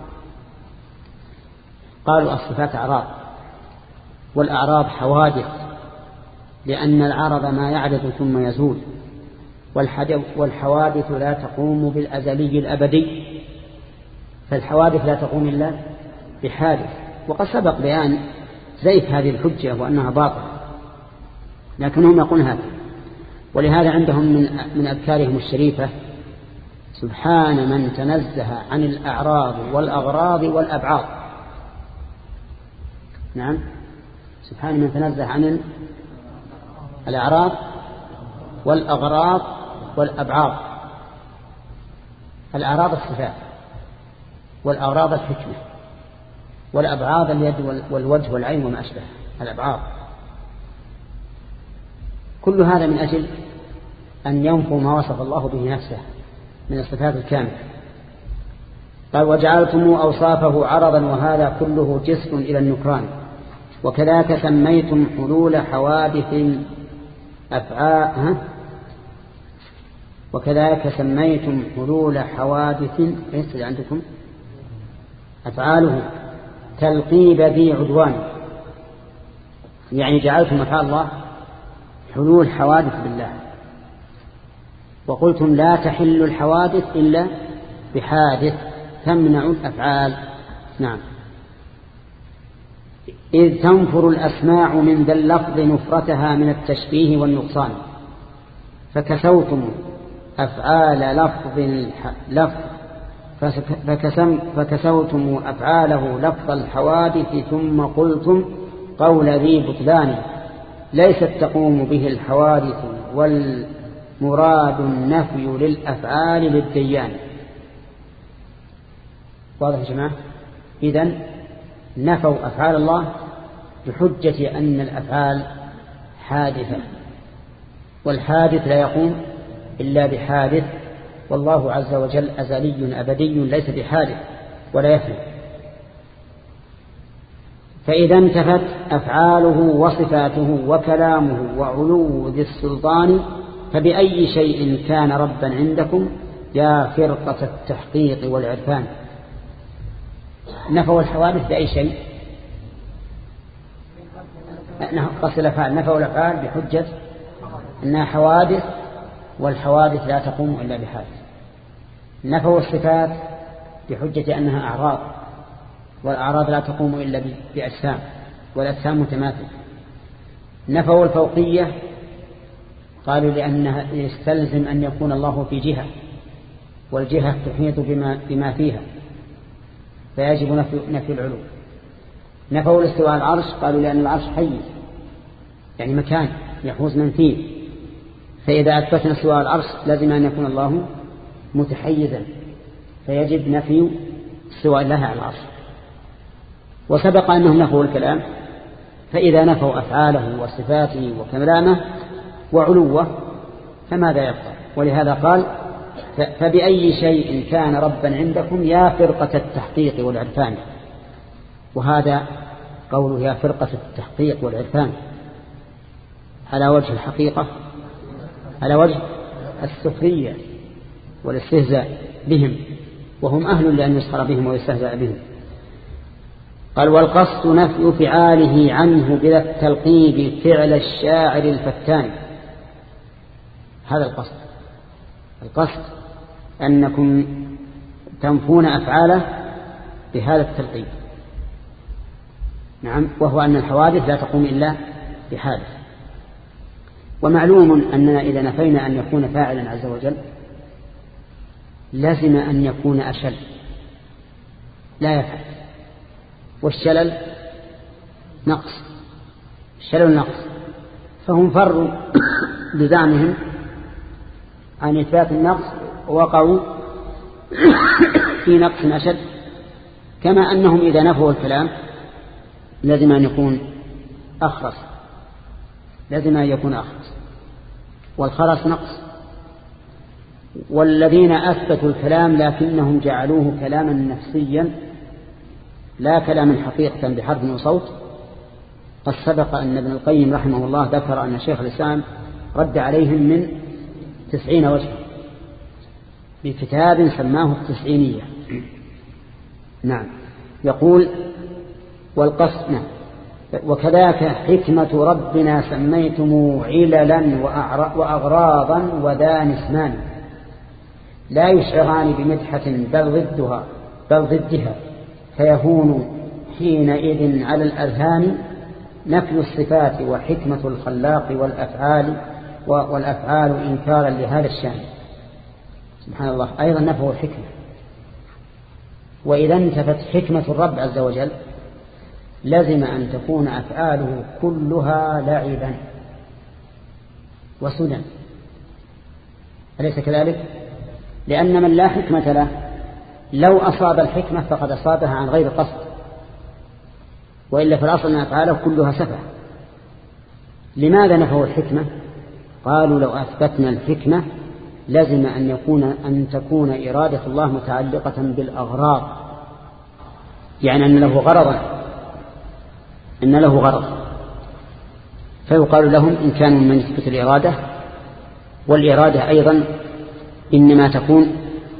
قالوا الصفات أعراض، والأعراض حوادث، لأن العرض ما يعرض ثم يزول، والحوادث لا تقوم بالأزلي الأبدي، فالحوادث لا تقوم إلا بحادث. وقد سبق بيان زيف هذه الحجة وأنها باطلة، لكنهم يقولون هذا. ولهذا عندهم من من أذكارهم الشريفة سبحان من تنزه عن الأعراض والأغراض والأبعاض. نعم، سبحان من تنزه عن الأعراض والأغراض والأبعاض. الأعراض الصفات، والأغراض الحكمة، والأبعاض اليد والوجه والعين وما أشبه الأبعاض. كل هذا من أجل أن ينفوا ما وصف الله به نفسه من الصفات الكاملة. قال وجعلتم أوصافه عرضا، وهذا كله جسر إلى النكران. وكذاك سميتم حلول حوادث أفعال وكذاك سميتم حلول حوادث ليس عندكم أفعاله تلقيب ذي عدوان، يعني جعلتم أفعال الله حلول حوادث بالله، وقلتم لا تحل الحوادث إلا بحادث تمنع الأفعال. نعم. إذ تنفر الأسماع من ذا اللفظ نفرتها من التشبيه والنقصان، فكسوتم أفعال لفظ لفظ فكسم فكسوتم أفعاله لفظ الحوادث، ثم قلتم قول ذي بطلان ليست تقوم به الحوادث، والمراد النفي للأفعال للديان. واضح يا جماعة؟ إذن نفوا أفعال الله بحجة أن الأفعال حادثة، والحادث لا يقوم إلا بحادث، والله عز وجل أزلي أبدي ليس بحادث ولا يفنى. فإذا انتفت أفعاله وصفاته وكلامه وعلو ذي السلطان، فبأي شيء كان ربا عندكم يا فرقة التحقيق والعرفان. نفوا الحوادث بأي شيء؟ قصد الأفعال، نفوا الأفعال بحجة أنها حوادث، والحوادث لا تقوم إلا بحادث. نفوا الصفات بحجة أنها أعراض، والأعراض لا تقوم إلا بأجسام، والأجسام متماثلة. نفوا الفوقية، قالوا لأنها يستلزم أن يكون الله في جهة، والجهة تحيط بما, بما فيها، فيجب نفي, نفي العلو. نفوا الاستواء على العرش، قالوا لأن العرش حيز، يعني مكان يحوز من فيه، فإذا أثبتنا استواء على العرش لازم أن يكون الله متحيزا، فيجب نفي استواء الله على العرش. وسبق أنهم نفوا الكلام، فإذا نفوا أفعاله وصفاته وكلامه وعلوه فماذا يبقى؟ ولهذا قال فبأي شيء كان ربا عندكم يا فرقة التحقيق والعرفان. وهذا قوله يا فرقة التحقيق والعرفان على وجه الحقيقة، على وجه السخرية والاستهزاء بهم، وهم أهل لأن يسخر بهم ويستهزأ بهم. قال والقصد نفي فعاله عنه بلا التلقيب فعل الشاعر الفتان. هذا القصد، القصد أنكم تنفون أفعاله بهذا التلقيب. نعم، وهو أن الحوادث لا تقوم إلا بحادث. ومعلوم أننا إذا نفينا أن يكون فاعلا عز وجل لازم أن يكون أشل لا يفعل، والشلل نقص، الشلل نقص، فهم فروا بزعمهم عن إثبات النقص ووقعوا في نقص أشد. كما أنهم إذا نفوا الكلام لازم أن يكون أخرس، لازم أن يكون أخرس، والخرس نقص. والذين أثبتوا الكلام لكنهم جعلوه كلاما نفسيا لا كلاما حقيقة بحرف وصوت. قد سبق أن ابن القيم رحمه الله ذكر أن شيخ الإسلام رد عليهم من تسعين وجه بكتاب سماه التسعينية. نعم، يقول والقصد نعم. وكذاك حكمة ربنا سميتم عللا وأغراضا وذان اسمان لا يشعران بمدحة بل ضدها بل ضدها فيهون حينئذ على الأذهان نفي الصفات وحكمة الخلاق والأفعال والأفعال إنكارا لهذا الشأن. سبحان الله، أيضا نفوا الحكمة. وإذا انتفت حكمة الرب عز وجل لزم أن تكون أفعاله كلها لعبا وسدى، أليس كذلك؟ لأن من لا حكمة له لو أصاب الحكمة فقد أصابها عن غير قصد، وإلا في الأصل أن أفعاله كلها سفه. لماذا نفوا الحكمة؟ قالوا لو أثبتنا الحكمة لازم أن يكون أن تكون إرادة الله متعلقة بالأغراض، يعني أن له غرضا إن له غرض، فيقال لهم إن كانوا من يثبت الإرادة، والإرادة أيضا إنما تكون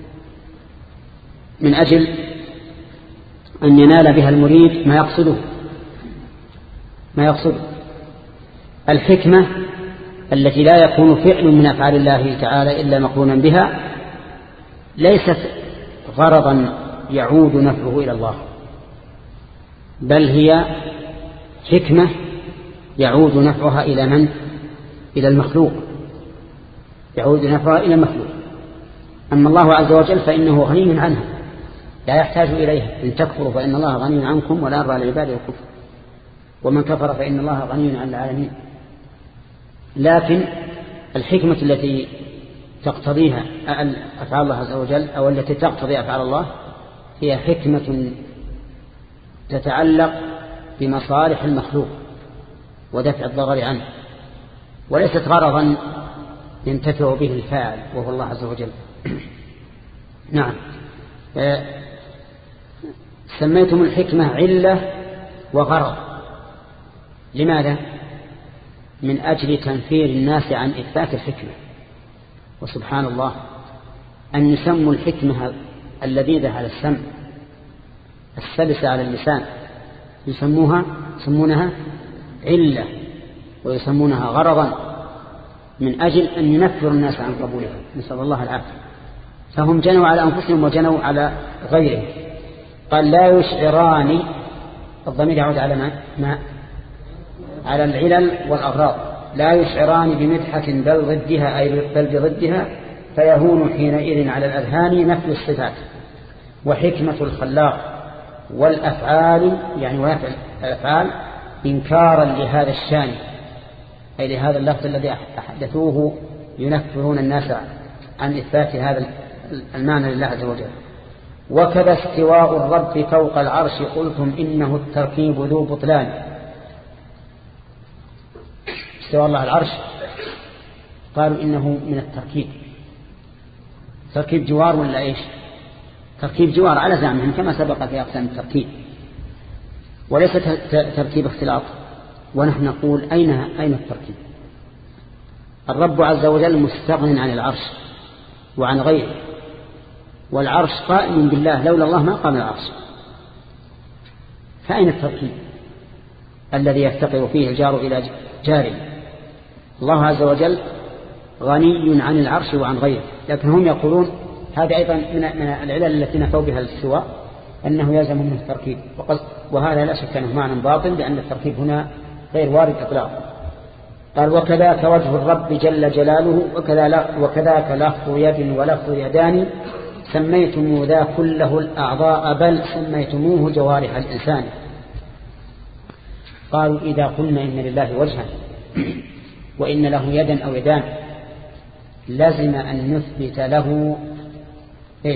من أجل أن ينال بها المريد ما يقصده ما يقصده الحكمة التي لا يكون فعل من أفعال الله تعالى إلا مقرونا بها ليست غرضا يعود نفعه إلى الله، بل هي حكمة يعود نفعها إلى من؟ إلى المخلوق، يعود نفعها إلى المخلوق. أما الله عز وجل فإنه غني عنها لا يحتاج إليها، إن تكفروا فإن الله غني عنكم ولا يرضى لعباده الكفر، ومن كفر فإن الله غني عن العالمين. لكن الحكمة التي تقتضيها أفعال الله عز وجل أو التي تقتضي أفعال الله هي حكمة تتعلق بمصالح المخلوق ودفع الضرر عنه، وليست غرضا ينتفع به الفاعل وهو الله عز وجل. نعم، سميتم الحكمة علة وغرض. لماذا؟ من أجل تنفير الناس عن إثبات الحكمة. وسبحان الله أن يسموا الحكمة اللذيذة على السمع السلسة على اللسان يسموها يسمونها علة ويسمونها غرضا من أجل أن ينفر الناس عن قبولها، نسأل الله العافية. فهم جنوا على أنفسهم وجنوا على غيرهم. قال لا يشعران، الضمير يعود على ما, ما على العلل والأغراض. لا يشعران بمدحة بل ضدها أي بل بضدها، فيهون حينئذ على الأذهان نفي الصفات. وحكمة الخلاق والأفعال يعني ونفع الأفعال إنكارا لهذا الشان أي لهذا اللفظ الذي أحدثوه ينفرون الناس عن إثبات هذا المعنى لله عز وجل. وكذا استواء الرب فوق العرش قلتم إنه التركيب ذو بطلان. استواء الله العرش قالوا إنه من التركيب. تركيب جوار ولا إيش؟ تركيب جوار على زعمهم كما سبق في أقسام التركيب، وليس تركيب اختلاط. ونحن نقول أين أين التركيب؟ الرب عز وجل مستغن عن العرش وعن غيره، والعرش قائم بالله، لولا الله ما قام العرش. فأين التركيب الذي يفتقر فيه الجار إلى جاره؟ الله عز وجل غني عن العرش وعن غيره، لكن هم يقولون هذا أيضا من العلل التي نفوا بها الاستواء أنه يلزم منه التركيب، وهذا لا شك أنه معنى باطل، لأن التركيب هنا غير وارد إطلاقا. قال وكذاك وجه الرب جل جلاله وكذاك لفظ يد ولفظ يدان سميتم ذا كله الأعضاء بل سميتموه جوارح الإنسان. قالوا إذا قلنا إن لله وجها وإن له يدا أو يدان لازم أن نثبت له إيش؟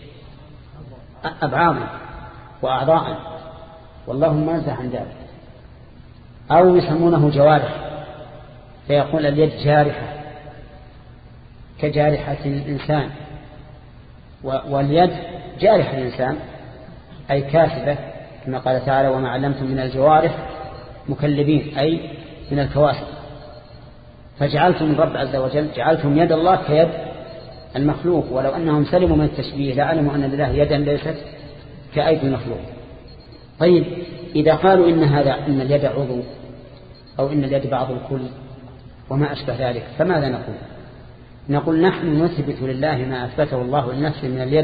أبعاضا وأعضاء، والله منزه عن ذلك. أو يسمونه جوارح، فيقول اليد جارحة كجارحة الإنسان، واليد جارحة الإنسان أي كاسبة، كما قال تعالى وما علمتم من الجوارح مكلبين أي من الكواسب. فجعلتم الرب عز وجل جعلتم يد الله كيد المخلوق، ولو أنهم سلموا من التشبيه لعلموا أن لله يدا ليست كأيدي المخلوق. طيب إذا قالوا إن هذا إن اليد عضو أو إن اليد بعض الكل وما أشبه ذلك، فماذا نقول؟ نقول نحن نثبت لله ما أثبته الله لنفسه من اليد،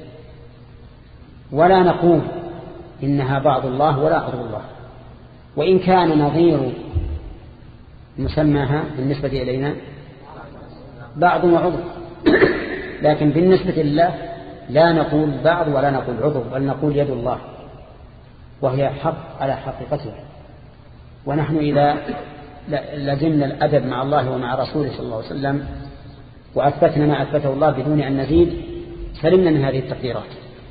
ولا نقول إنها بعض الله ولا عضو الله، وإن كان نظير مسماها بالنسبة إلينا بعض وعضو، لكن بالنسبة لله لا نقول بعض ولا نقول عضو، بل نقول يد الله. وهي حق على حقيقتها. ونحن إذا لزمنا الأدب مع الله ومع رسوله صلى الله عليه وسلم وأثبتنا ما أثبته الله بدون أن نزيد سلمنا من هذه التقديرات.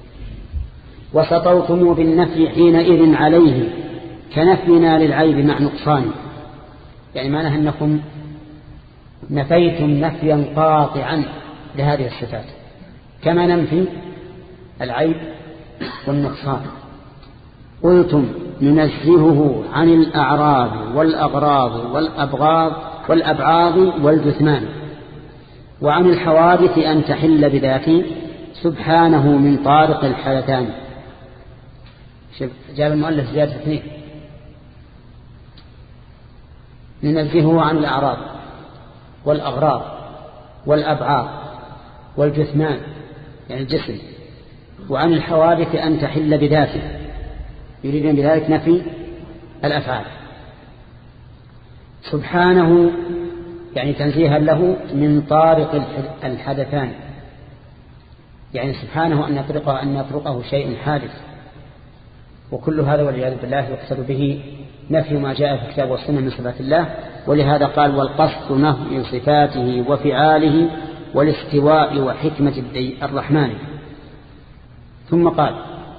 وسطوتم بالنفي حينئذ عليه كنفينا للعيب مع نقصان، يعني معناها أنكم نفيتم نفيا قاطعا لهذه الصفات كما ننفي العيب والنقصان. قلتم ننزهه عن الأعراض والأغراض والأبغاض والأبعاض والجثمان وعن الحوادث أن تحل بذاته سبحانه من طارق الحدثان. جاب المؤلف زيادة اثنين، ننزهه عن الأعراض والأغراض والأبعاض والجثمان يعني الجسم، وعن الحوادث أن تحل بذاته، يريدون بذلك نفي الأفعال. سبحانه يعني تنزيها له من طارق الحدثان، يعني سبحانه أن يطرقه, أن يطرقه شيء حادث، وكل هذا والعياذ بالله يقصد به نفي ما جاء في الكتاب والسنة من صفات الله. ولهذا قال والقصد نفي صفاته وفعاله والاستواء وحكمة الرحمن. ثم قال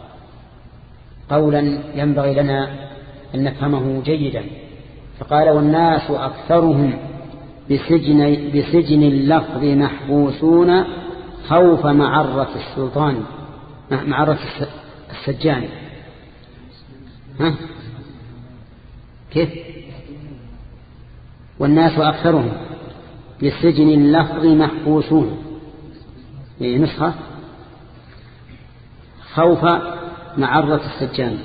قولا ينبغي لنا أن نفهمه جيدا، فقال والناس أكثرهم بسجن, بسجن اللفظ محبوسون خوف معرة السلطان معرة السجان. ها؟ كيف؟ والناس أكثرهم بسجن اللفظ محبوسون، يعني نسخة خوف معرة السجان.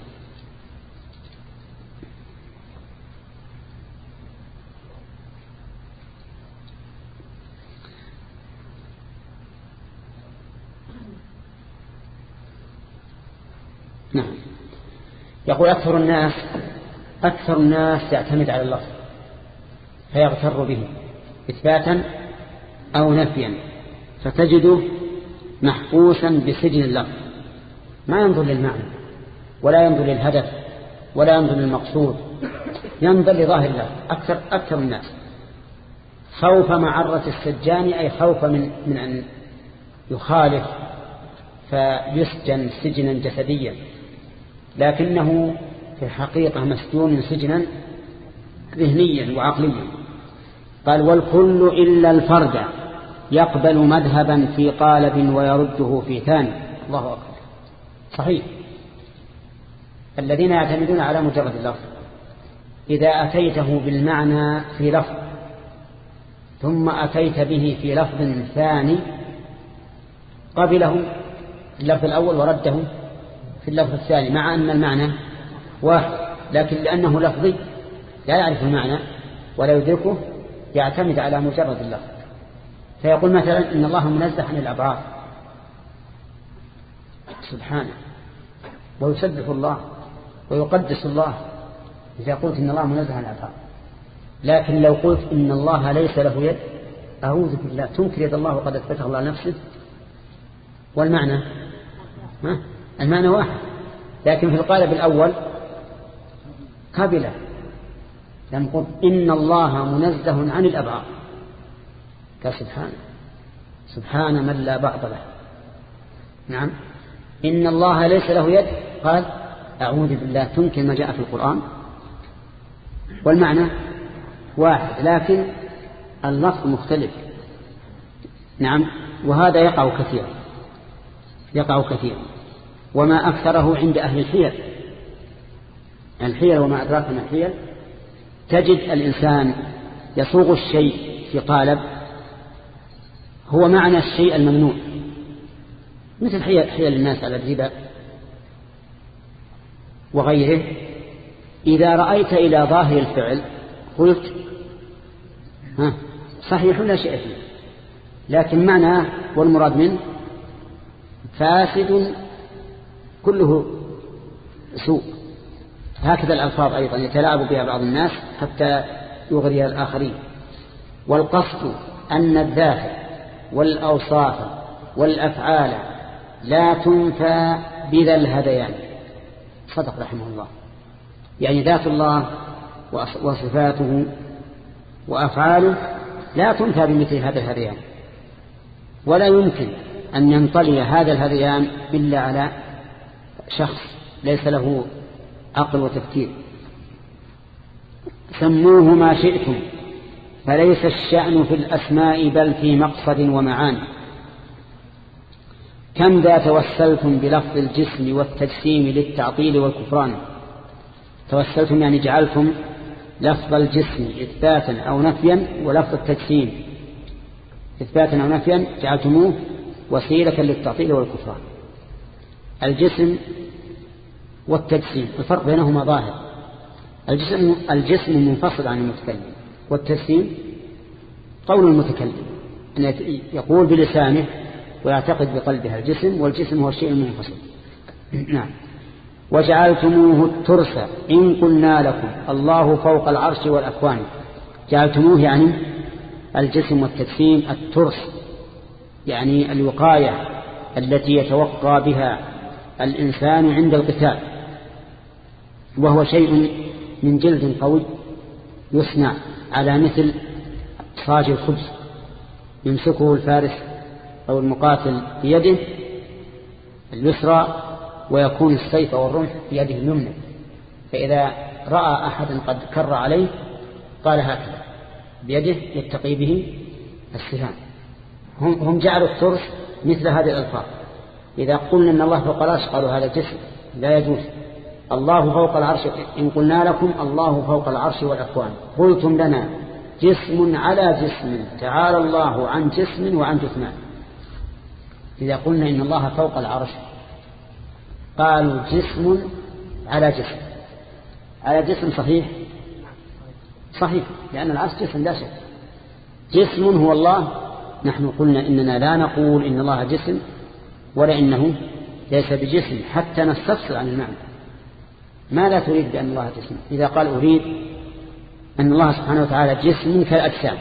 نعم. يقول أكثر الناس أكثر الناس يعتمد على اللفظ فيغتر به إثباتا أو نفيا، فتجده محبوسا بسجن اللفظ، ما ينظر للمعنى ولا ينظر للهدف ولا ينظر للمقصود، ينظر لظاهر الله. أكثر, أكثر الناس خوف معرة السجان أي خوف من, من أن يخالف فيسجن سجنا جسديا، لكنه في الحقيقة مسجون سجنا ذهنيا وعقليا. قال والكل إلا الفرد يقبل مذهبا في قالب ويرده في ثاني. الله أكبر. صحيح، الذين يعتمدون على مجرد اللفظ إذا أتيته بالمعنى في لفظ ثم أتيت به في لفظ ثاني قبله في اللفظ الأول ورده في اللفظ الثاني، مع أن المعنى واحد، لكن لأنه لفظي لا يعرف المعنى ولا يدركه يعتمد على مجرد اللفظ. فيقول مثلا إن الله منزه عن الأبعاد سبحانه، ويسبح الله ويقدس الله إذا قلت إن الله منزه عن الأبعاد. لكن لو قلت إن الله ليس له يد أعوذ بالله، تنكر يد الله وقد أثبتها الله نفسه، والمعنى ها؟ المعنى واحد، لكن في القالب الأول قابلة. لم قل إن الله منزه عن الأبعاد كسبحانه، سبحان من لا بعض له. نعم. إن الله ليس له يد قال أعوذ بالله، تنكر ما جاء في القرآن، والمعنى واحد لكن اللفظ مختلف. نعم. وهذا يقع كثيرا يقع كثيرا وما أكثره عند أهل الحيل. الحيل وما أدراك من الحيل، تجد الإنسان يصوغ الشيء في قالب هو معنى الشيء الممنوع، مثل حيل, حيل الناس على الربا وغيره. إذا رأيت إلى ظاهر الفعل قلت ها صحيح لا شيء فيه، لكن معناه والمراد منه فاسد كله سوء. هكذا الألفاظ أيضا يتلاعب بها بعض الناس حتى يغري الآخرين. والقصد أن الذات والأوصاف والأفعال لا تنفى بذا الهذيان، صدق رحمه الله. يعني ذات الله وصفاته وأفعاله لا تنفى بمثل هذا الهذيان، ولا يمكن أن ينطلي هذا الهذيان إلا على شخص ليس له عقل وتفكير. سموه ما شئتم فليس الشأن في الأسماء بل في مقصد ومعاني. كم ذا توسلتم بلفظ الجسم والتجسيم للتعطيل والكفران. توسلتم يعني جعلتم لفظ الجسم إثباتا أو نفيا، ولفظ التجسيم إثباتا أو نفيا جعلتموه وسيلة للتعطيل والكفران. الجسم والتجسيم الفرق بينهما ظاهر. الجسم, الجسم منفصل عن المتكلم، والتجسيم قول المتكلم أن يقول بلسانه ويعتقد بقلبها الجسم، والجسم هو الشيء المنفصل. نعم. وجعلتموه الترس إن قلنا لكم الله فوق العرش والأكوان. جعلتموه يعني الجسم والتجسيم الترس، يعني الوقاية التي يتوقى بها الإنسان عند القتال، وهو شيء من جلد قوي يصنع على مثل صاج الخبز، يمسكه الفارس أو المقاتل بيده اليسرى، ويكون السيف والرمح بيده اليمنى، فإذا رأى أحدا قد كر عليه قال هكذا بيده يتقي به السهام. هم, هم جعلوا الترس مثل هذه الألفاظ. إذا قلنا إن الله فوق العرش قالوا هذا جسم لا يجوز. الله فوق العرش إن قلنا لكم الله فوق العرش والأكوان. قلتم لنا جسم على جسم تعالى الله عن جسم وعن جثمان. إذا قلنا إن الله فوق العرش قالوا جسم على جسم. على جسم صحيح صحيح لأن العرش جسم لا شك. جسم هو الله. نحن قلنا إننا لا نقول إن الله جسم ولا إنه ليس بجسم حتى نستفسر عن المعنى. ماذا تريد بأن الله جسم؟ إذا قال أريد أن الله سبحانه وتعالى جسم كالأجسام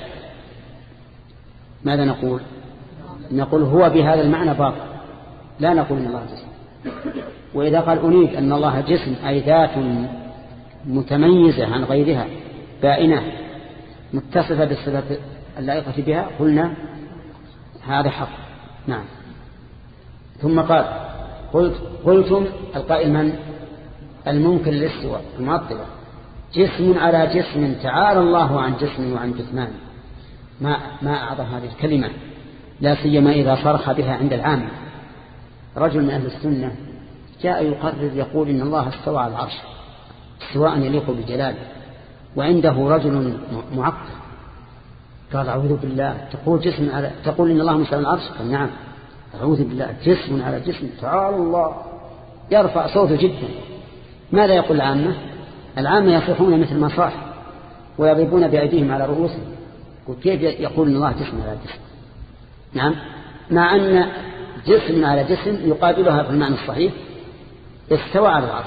ماذا نقول؟ نقول هو بهذا المعنى باطل، لا نقول إن الله جسم. وإذا قال أريد أن الله جسم أي ذات متميزة عن غيرها بائنة متصفة بالصفات اللائقة بها قلنا هذا حق. نعم. ثم قال قلت قلتم القائل من؟ الممكن للاستواء المعطلة. جسم على جسم تعالى الله عن جسم وعن جثمان. ما ما أعظم هذه الكلمة، لا سيما إذا صرخ بها عند العامة. رجل من أهل السنة جاء يقرر يقول إن الله استوى على العرش استواء يليق بجلاله، وعنده رجل معقل قال أعوذ بالله تقول جسم على تقول إن الله مستوى على العرش؟ قال نعم أعوذ بالله جسم على جسم تعالى الله. يرفع صوته جدا. ماذا يقول العامة؟ العامة يصيحون مثل ما صاح ويضربون بأيديهم على رؤوسهم. وكيف يقول إن الله جسم على جسم؟ نعم. مع أن جسم على جسم يقابلها في المعنى الصحيح استوى على العرش.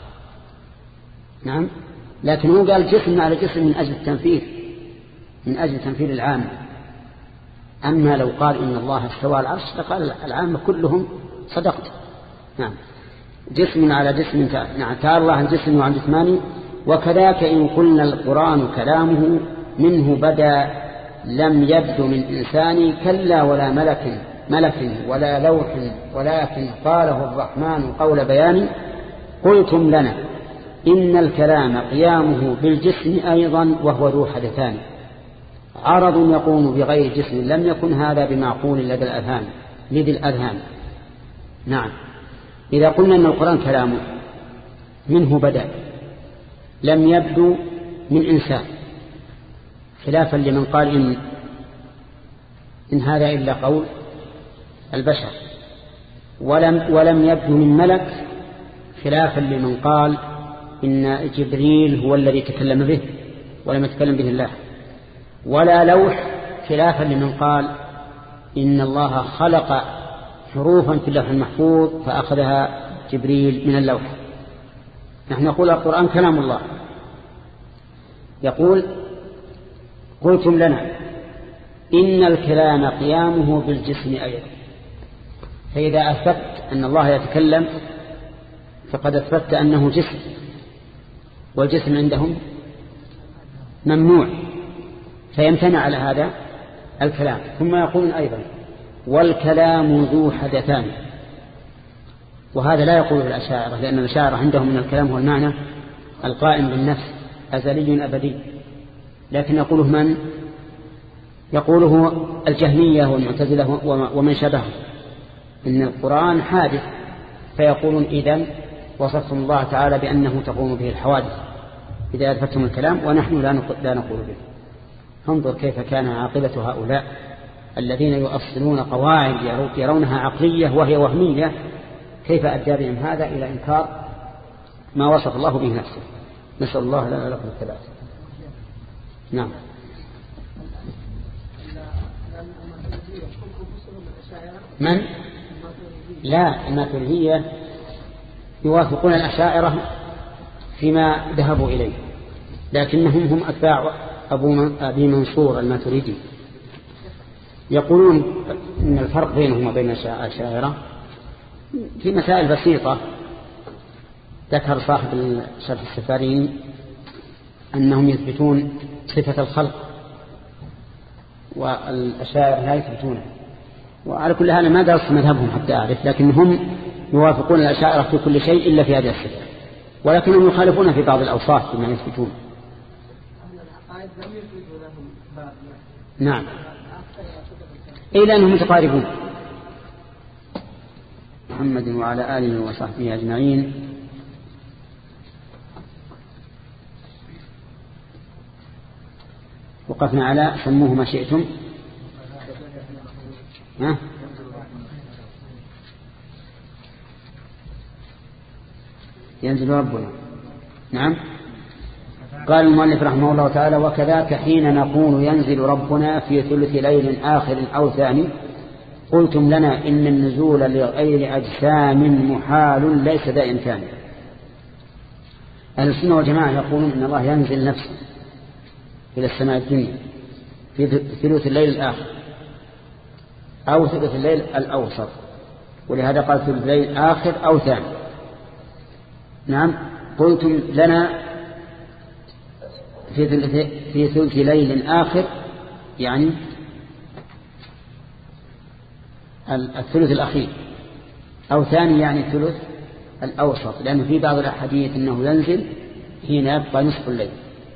نعم. لكن هو قال جسم على جسم من أجل التنفير، من أجل تنفير العامة. أما لو قال إن الله استوى على العرش لقال العامة كلهم صدقت. نعم. جسم على جسم نعم تعالى الله عن جسم وعن جسمان. وكذاك إن قلنا القرآن كلامه منه بدا لم يبد من إنسان كلا ولا ملك ملك ولا لوح ولكن قاله الرحمن قول بيان. قلتم لنا إن الكلام قيامه بالجسم أيضا وهو ذو حدثان. عرض يقوم بغير جسم لم يكن هذا بمعقول لدى الأذهان لذي الأذهان. نعم. إذا قلنا أن القرآن كلامه منه بدأ لم يبدو من إنسان، خلافا لمن قال إن, إن هذا إلا قول البشر، ولم, ولم يبدو من ملك، خلافا لمن قال إن جبريل هو الذي تكلم به ولم يتكلم به الله، ولا لوح، خلافا لمن قال إن الله خلق حروفا في اللوح المحفوظ فأخذها جبريل من اللوح. نحن نقول القرآن كلام الله. يقول قلتم لنا إن الكلام قيامه بالجسم أيضا. فإذا أثبت أن الله يتكلم فقد أثبت أنه جسم، والجسم عندهم ممنوع، فيمتنع على هذا الكلام. ثم يقولون أيضا والكلام ذو حدثان، وهذا لا يقوله الأشاعرة، لأن الأشاعرة عندهم من الكلام هو المعنى القائم بالنفس أزلي أبدي، لكن يقوله من؟ يقوله الجهمية والمعتزلة ومن شبهه، إن القرآن حادث، فيقولون إذن وصفتم الله تعالى بأنه تقوم به الحوادث إذا أثبتم الكلام، ونحن لا نقول به. انظر كيف كان عاقبة هؤلاء الذين يؤصلون قواعد يرونها عقلية وهي وهمية، كيف أدى بهم هذا إلى إنكار ما وصف الله به نفسه. نسأل الله لنا ولكم الثبات. نعم. من؟ لا، الماتريدية يوافقون الأشاعرة فيما ذهبوا إليه، لكنهم هم أتباع أبو أبي منصور الماتريدي. يقولون إن الفرق بينهم وبين الأشاعرة في مسائل بسيطة. ذكر صاحب شرح السفارين أنهم يثبتون صفة الخلق، والأشاعرة لا يثبتونه. وعلى كل حال ما درست مذهبهم حتى أعرف، لكنهم يوافقون الأشاعرة في كل شيء إلا في هذه الصفة، ولكنهم يخالفون في بعض الأوصاف بما يثبتون. نعم، إلا أنهم متقاربون. محمد وعلى آله وصحبه أجمعين. وقفنا على سموه ما شئتم. ها؟ ينزل ربنا. نعم. قال المؤلف رحمه الله تعالى: وكذاك حين نقول ينزل ربنا في ثلث ليل آخر أو ثاني قلتم لنا إن النزول لغير أجسام محال ليس ذا إمكان. أهل السنة والجماعة يقولون إن الله ينزل نفسه إلى السماء الدنيا في ثلث الليل الآخر أو ثلث الليل الأوسط، ولهذا قال ثلث الليل آخر أو ثاني. نعم. قلتم لنا في ثلث في ثلث ليل آخر، يعني الثلث الأخير، أو ثاني يعني الثلث الأوسط، لأنه في بعض الأحاديث أنه ينزل حين يبقى نصف الليل.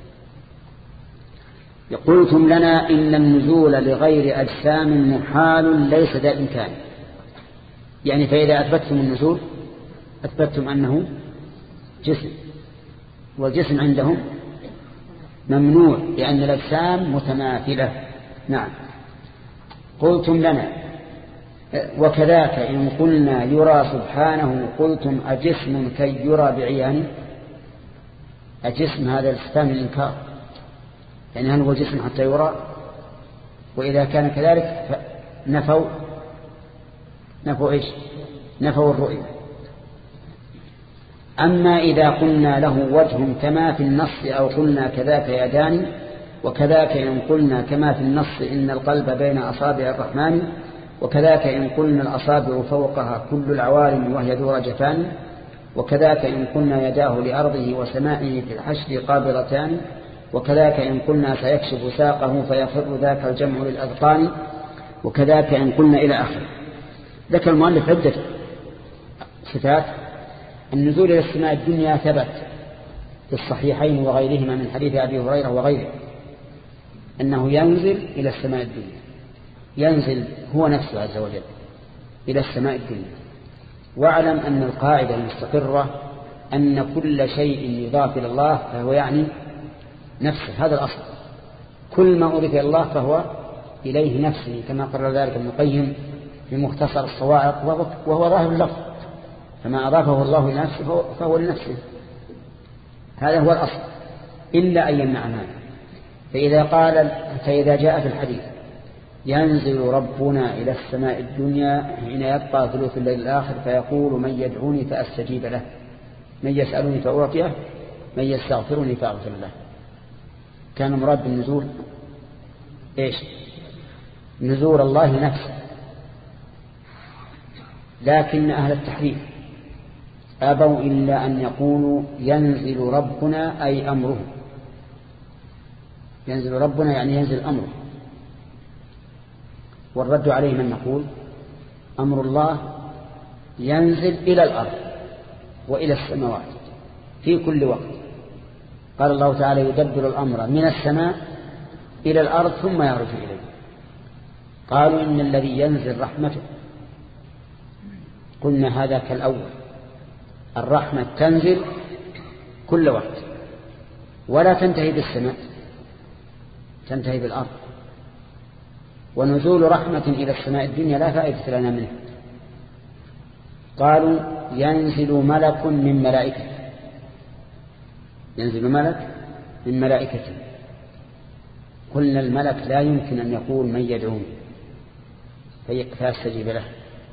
قلتم لنا إن النزول لغير أجسام محال ليس ذا إمكان، يعني فإذا أثبتتم النزول أثبتتم أنه جسم، والجسم عندهم ممنوع لأن الأجسام متماثلة. نعم. قلتم لنا وكذاك إن قلنا يرى سبحانه قلتم أجسم كي يرى بعيانه. أجسم هذا الاستفهام الإنكار، يعني هل هو جسم حتى يرى؟ وإذا كان كذلك نفوا نفوا إيش؟ نفوا الرؤية. أما إذا قلنا له وجه كما في النص أو قلنا كذاك يدان، وكذاك إن قلنا كما في النص إن القلب بين أصابع الرحمن، وكذاك إن قلنا الأصابع فوقها كل العوالم وهي ذو رجفان، وكذاك إن قلنا يداه لأرضه وسمائه في الحشر قابضتان، وكذاك إن قلنا سيكشف ساقه فيخر ذاك الجمع للأذقان، وكذاك إن قلنا إلى آخر. ذكر المؤلف عدة صفات. النزول إلى السماء الدنيا ثبت في الصحيحين وغيرهما من حديث أبي هريرة وغيره أنه ينزل إلى السماء الدنيا، ينزل هو نفسه عز وجل إلى السماء الدنيا. واعلم أن القاعدة المستقرة أن كل شيء يضاف إلى الله فهو يعني نفسه، هذا الأصل. كل ما أضيف إلى الله فهو إليه نفسه، كما قرر ذلك ابن القيم في مختصر الصواعق، وهو ظاهر اللفظ، فما أضافه الله لنفسه فهو لنفسه، هذا هو الأصل، إلا أن يمنع معنى. فإذا قال فإذا جاء في الحديث ينزل ربنا إلى السماء الدنيا حين يبقى ثلث الليل الآخر فيقول من يدعوني فأستجيب له، من يسألني فأعطيه، من يستغفرني فأغفر له. كان مراد بالنزول إيش؟ نزول الله نفسه. لكن أهل التحريف أبوا إلا أن يقولوا ينزل ربنا أي أمره، ينزل ربنا يعني ينزل أمره. والرد عليه من نقول أمر الله ينزل إلى الأرض وإلى السماوات في كل وقت. قال الله تعالى يدبر الأمر من السماء إلى الأرض ثم يعرج إليه. قالوا إن الذي ينزل رحمته، قلنا هذا كالأول، الرحمة تنزل كل وقت ولا تنتهي بالسماء، تنتهي بالأرض. ونزول رحمة إلى السماء الدنيا لا فائدة لنا منه. قالوا ينزل ملك من ملائكته، ينزل ملك من ملائكته. قلنا الملك لا يمكن أن يقول من يدعون فيستجيب له،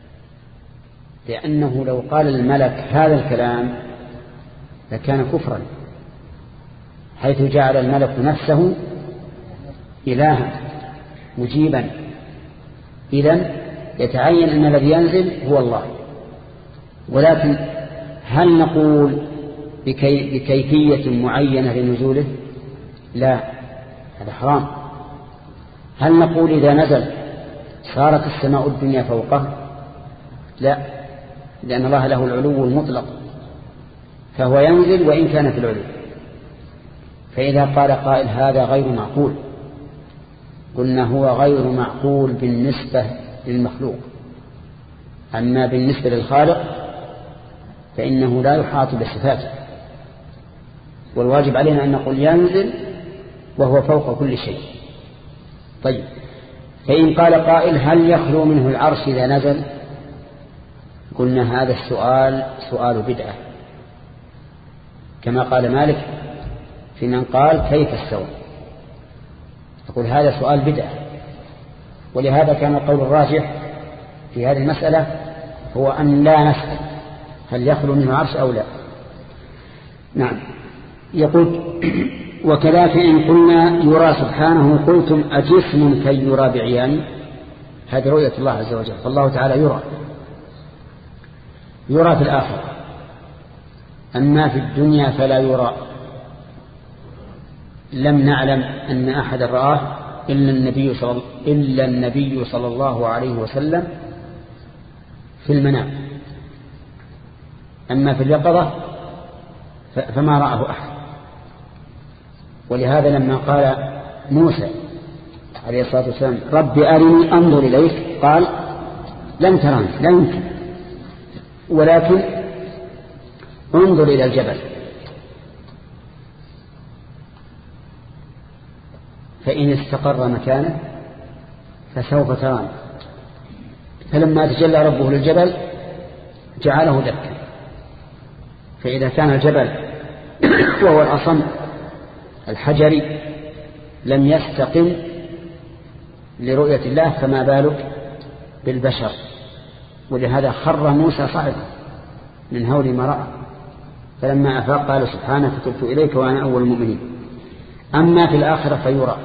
لأنه لو قال الملك هذا الكلام لكان كفرا، حيث جعل الملك نفسه إلها مجيبا. إذن يتعين أن الذي ينزل هو الله. ولكن هل نقول بكي بكيفية معينة لنزوله؟ لا، هذا حرام. هل نقول إذا نزل صارت السماء الدنيا فوقه؟ لا، لأن الله له العلو المطلق، فهو ينزل وإن كان في العلو. فإذا قال قائل هذا غير معقول، قلنا هو غير معقول بالنسبة للمخلوق، أما بالنسبة للخالق فإنه لا يحاط بصفاته. والواجب علينا أن نقول ينزل وهو فوق كل شيء. طيب، فإن قال قائل هل يخلو منه العرش إذا نزل؟ قلنا هذا السؤال سؤال بدعة، كما قال مالك في من قال كيف استوى، يقول هذا سؤال بدعة. ولهذا كان القول الراجح في هذه المسألة هو أن لا نسأل هل يخلو منه عرش أو لا. نعم. يقول وكذلك إن قلنا يرى سبحانه قلتم أجسم كي يرى بعيان، هذه رؤية الله عز وجل. فالله تعالى يرى يرى في الآخرة، أما في الدنيا فلا يرى. لم نعلم أن أحد رآه إلا النبي صلى إلا النبي صلى الله عليه وسلم في المنام، أما في اليقظة فما رآه أحد. ولهذا لما قال موسى عليه الصلاة والسلام رب أرني أنظر إليك، قال لن تراني، لا يمكن، ولكن انظر إلى الجبل فإن استقر مكانه فسوف تراني. فلما تجلى ربه للجبل جعله دكا، فإذا كان الجبل وهو الأصم الحجري لم يستقم لرؤية الله فما بالك بالبشر. ولهذا خر موسى صعدا من هول ما رأى، فلما أفاق قال سبحانك تبت إليك وأنا أول المؤمنين. أما في الآخرة فيرى،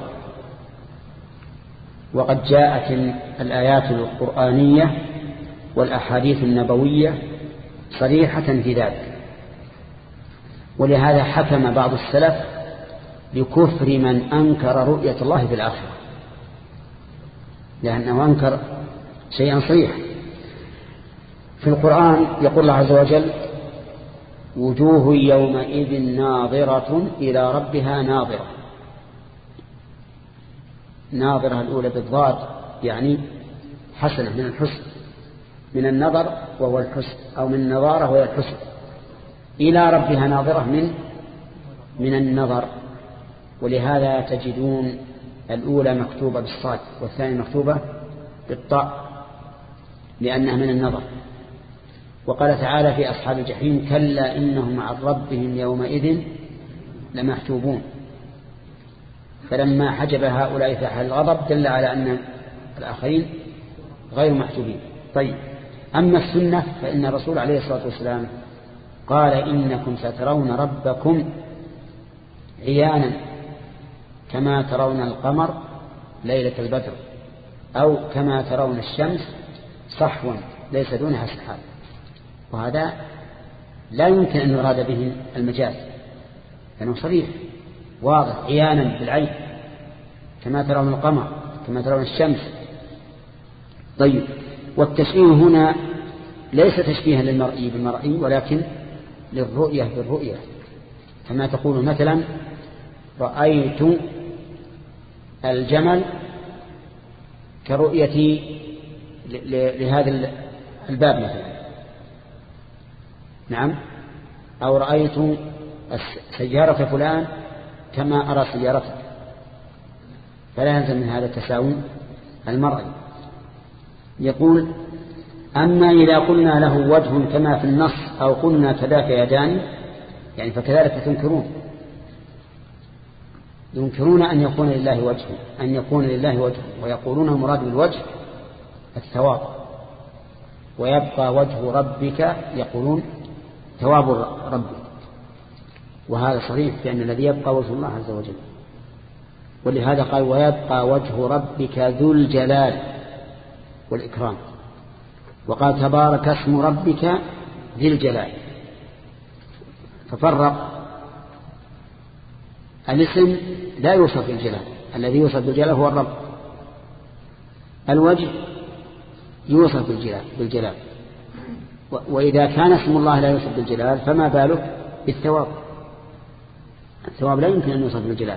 وقد جاءت الآيات القرآنية والأحاديث النبوية صريحة في ذلك. ولهذا حكم بعض السلف بكفر من أنكر رؤية الله في الآخرة، لأنه أنكر شيئا صريحا. في القرآن يقول الله عز وجل وجوه يومئذ ناظرة إلى ربها ناظرة. ناظرة الأولى بالضاد يعني حسنة من الحسن، من النظر وهو الحسن، أو من النظارة وهو الحسن. إلى ربها ناظرة من من النظر. ولهذا تجدون الأولى مكتوبة بالصاد والثانية مكتوبة بالطاء لأنها من النظر. وقال تعالى في أصحاب الجحيم كلا إنهم عن ربهم يومئذ لمحجوبون. فلما حجب هؤلاء في حال الغضب دل على أن الآخرين غير محجوبين. طيب، أما السنة فإن الرسول عليه الصلاة والسلام قال إنكم سترون ربكم عيانا كما ترون القمر ليلة البدر، أو كما ترون الشمس صحوا ليس دونها سحاب. وهذا لا يمكن أن يراد به المجاز لأنه صريح واضح عيانا بالعين كما ترون القمر كما ترون الشمس. طيب، والتشبيه هنا ليس تشبيها للمرئي بالمرئي ولكن للرؤية بالرؤية، كما تقول مثلا رأيت الجمل كرؤيتي لهذا الباب مثلا، نعم، أو رأيت سيارة فلان كما أرى سيارتك، فلا يلزم من هذا التساوي المرئي. يقول أما إذا قلنا له وجه كما في النص أو قلنا كذاك يدان، يعني فكذلك تنكرون ينكرون أن يكون لله وجه أن يكون لله وجه ويقولون المراد بالوجه الثواب، ويبقى وجه ربك يقولون ثواب ربك، وهذا صريح بأن الذي يبقى وجه الله عز وجل. ولهذا قال ويبقى وجه ربك ذو الجلال والإكرام، وقال تبارك اسم ربك ذي الجلال، ففرق الاسم لا يوصف بالجلال، الذي يوصف بالجلال هو الرب، الوجه يوصف بالجلال, بالجلال. وإذا كان اسم الله لا يوصف بالجلال فما بالك بالثواب؟ الثواب لا يمكن أن يوصف بالجلال.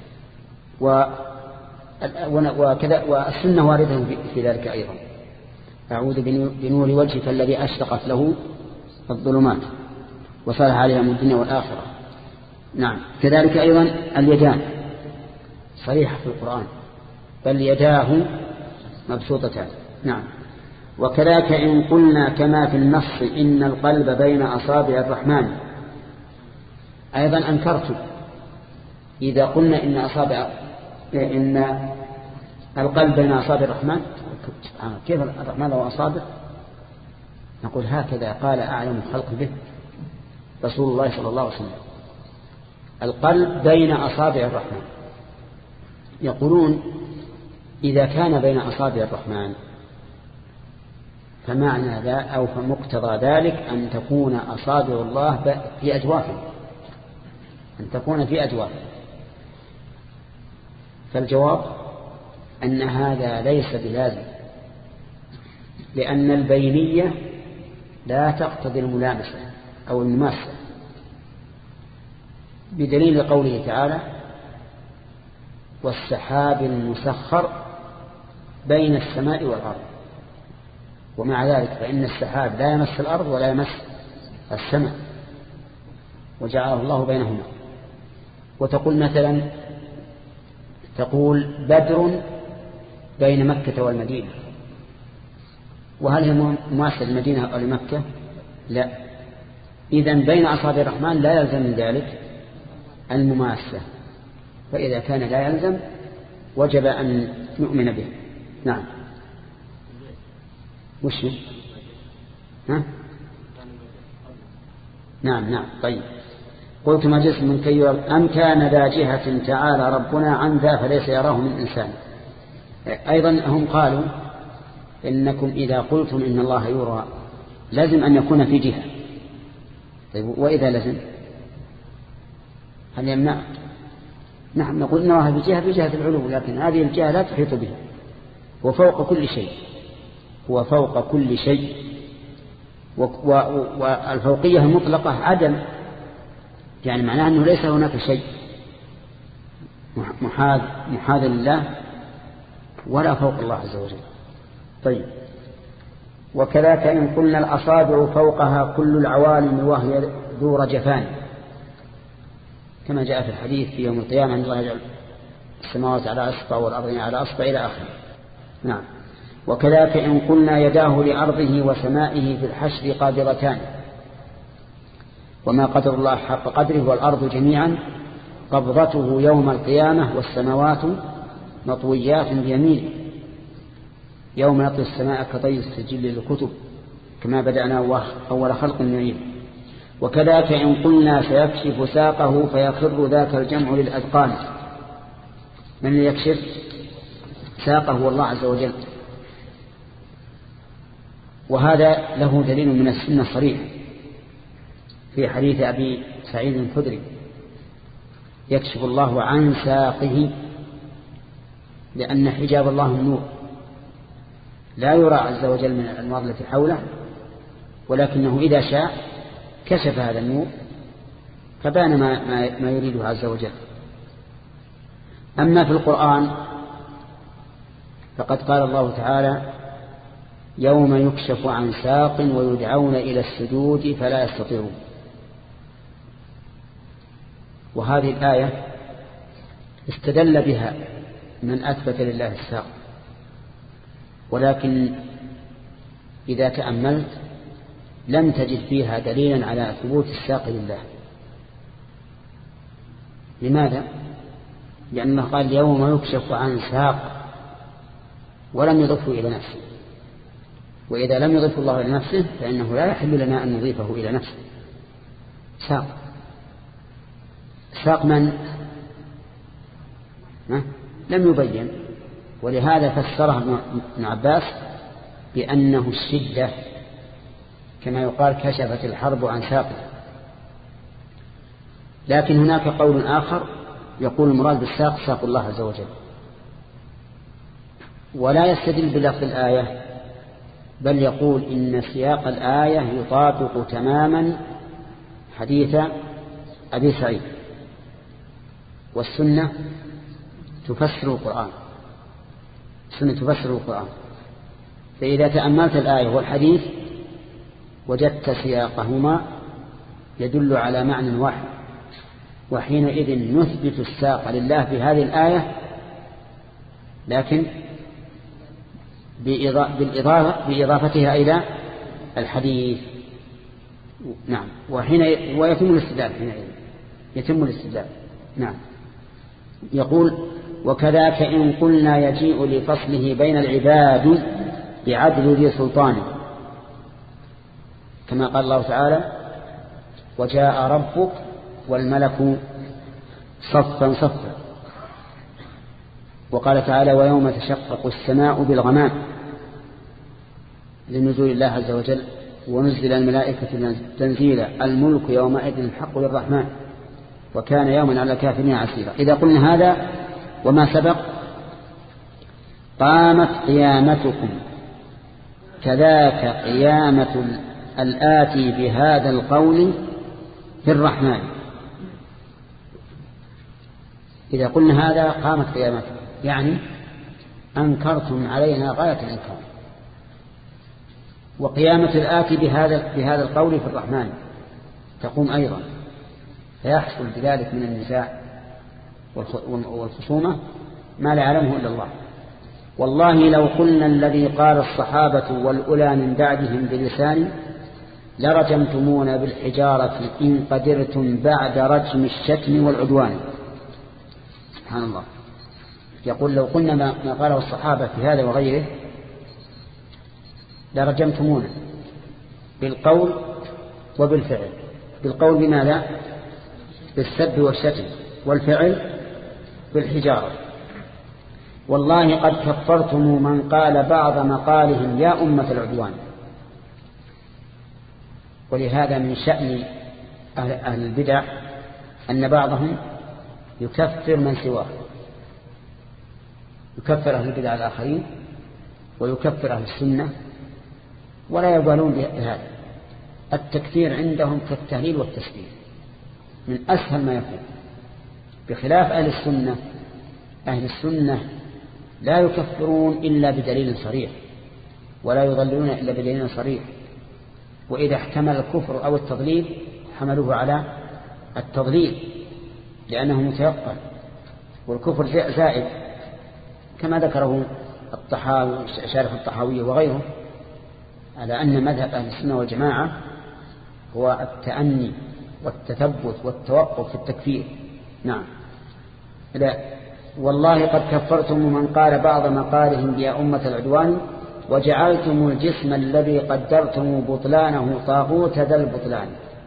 وكذا والسنة واردة في ذلك أيضا، أعوذ بنور وجهك الذي أشرقت له الظلمات وصالح عليها من الدنيا والآخرة. نعم، كذلك أيضا اليدان صريحة في القرآن، بل يداه مبسوطتان. نعم، وكذلك إن قلنا كما في النص إن القلب بين أصابع الرحمن، أيضا أنكرت إذا قلنا إن أصابع إن القلب بين أصابع الرحمن، كيف الرحمن له أصابع؟ نقول هكذا قال أعلم الخلق به رسول الله صلى الله عليه وسلم، القلب بين أصابع الرحمن. يقولون إذا كان بين أصابع الرحمن فمعنى ذا أو فمقتضى ذلك أن تكون أصابع الله في أجوافه، أن تكون في أجوافه. فالجواب أن هذا ليس بلازم، لأن البينية لا تقتضي الملامسة أو المماسة، بدليل قوله تعالى والسحاب المسخر بين السماء والأرض. ومع ذلك فإن السحاب لا يمس الأرض ولا يمس السماء، وجعله الله بينهما. وتقول مثلا تقول بدر بين مكة والمدينة، وهل هي مماثلة للمدينة أو لمكة؟ لا. إذن بين أصابع الرحمن لا يلزم من ذلك المماثلة، فإذا كان لا يلزم وجب أن نؤمن به. نعم، وش ها؟ نعم نعم. طيب، قلت ما جسم من كي أم كان ذا جهة تعالى ربنا عن ذا فليس يراه من إنسان. أيضا هم قالوا إنكم إذا قلتم إن الله يرى لازم أن يكون في جهة. طيب، وإذا لازم هل يمنع؟ نعم، نقول إن الله في جهة في جهة العلو، لكن هذه الجهة لا تحيط به، وفوق كل شيء، هو فوق كل شيء. والفوقية المطلقة عدم، يعني معناه أنه ليس هناك شيء محاذ محاذ لله ولا فوق الله عز وجل. طيب، وكذلك إن قلنا الأصابع فوقها كل العوالم وهي ذو رجفان، كما جاء في الحديث في يوم القيامة أن الله يجعل السماوات على أصبع والأرض على أصبع إلى آخره. نعم، وكذلك إن قلنا يداه لأرضه وسمائه في الحشر قادرتان، وما قدر الله حق قدره والأرض جميعا قبضته يوم القيامة والسماوات مطويات بيمينه يوم يطوي السماء كطي السجل للكتب كما بدأنا أول خلق نعيد. وكذلك إن قلنا سيكشف ساقه فيخر ذاك الجمع للأذقان، من يكشف ساقه هو الله عز وجل، وهذا له دليل من السنة صريح، في حديث أبي سعيد الخدري يكشف الله عن ساقه، لأن حجاب الله النور لا يرى عز وجل من الأنوار التي حوله، ولكنه إذا شاء كشف هذا النور فبان ما, ما يريده عز وجل. أما في القرآن فقد قال الله تعالى يوم يكشف عن ساق ويدعون إلى السجود فلا يستطيعون. وهذه الآية استدل بها من أثبت لله الساق، ولكن إذا تأملت لم تجد فيها دليلا على ثبوت الساق لله. لماذا؟ لأنه قال يوم يكشف عن ساق ولم يضفه إلى نفسه، وإذا لم يضف الله إلى نفسه فإنه لا يحل لنا أن نضيفه إلى نفسه. ساق ساق من؟ لم يبين، ولهذا فسره ابن عباس بأنه الشدة، كما يقال كشفت الحرب عن ساقه. لكن هناك قول آخر يقول المراد بالساق ساق الله عز وجل، ولا يستدل بلفظ الآية، بل يقول إن سياق الآية يطابق تماما حديث أبي سعيد، والسنة تفسر القرآن، السنة تفسر القرآن. فإذا تأملت الآية والحديث وجدت سياقهما يدل على معنى واحد، وحينئذ نثبت الساق لله بهذه الآية، لكن بالإضافة بإضافتها إلى الحديث. نعم، وحين ويتم الاستدلال حينئذ يتم الاستدلال. نعم. يقول وكذاك إن قلنا يجيء لفصله بين العباد بعدل ذي سلطان، كما قال الله تعالى وجاء ربك والملك صفا صفا، وقال تعالى ويوم تشقق السماء بالغمام لنزول الله عز وجل ونزل الملائكة تنزيلا الملك يومئذ الحق للرحمن وكان يوما على الكافرين عسيرا. إذا قلنا هذا وما سبق قامت قيامتكم كذاك قيامة الآتي بهذا القول في الرحمن. إذا قلنا هذا قامت قيامتكم يعني أنكرتم علينا غاية الإنكار، وقيامة الآتي بهذا بهذا القول في الرحمن تقوم أيضا، فيحصل بذلك من النزاع والخصومة ما لا يعلمه إلا الله. والله لو قلنا الذي قال الصحابة والأولى من بعدهم بلسان لرجمتمونا بالحجارة إن قدرتم بعد رجم الشتم والعدوان. سبحان الله، يقول لو قلنا ما قاله الصحابة في هذا وغيره لرجمتمونا بالقول وبالفعل. بالقول بماذا؟ بالسب والشتم، والفعل بالحجارة. والله قد كفرتم من قال بعض مقالهم يا أمة العدوان. ولهذا من شأن أهل البدع أن بعضهم يكفر من سواه، يكفر أهل البدع الآخرين ويكفر أهل السنة ولا يبالون بهذا. التكفير عندهم كالتهليل والتسبيح من أسهل ما يكون، بخلاف أهل السنة. أهل السنة لا يكفرون إلا بدليل صريح، ولا يضلون إلا بدليل صريح، وإذا احتمل الكفر أو التضليل حملوه على التضليل لأنه متيقن، والكفر زائد كما ذكره الطحاوي شارح الطحاوية وغيره، على أن مذهب أهل السنة والجماعة هو التأني والتثبت والتوقف في التكفير. نعم. لا، والله قد كفرتم من قال بعض مقالهم يا أمة العدوان وجعلتم الجسم الذي قدرتم بطلانه طاغوت ذا البطلان.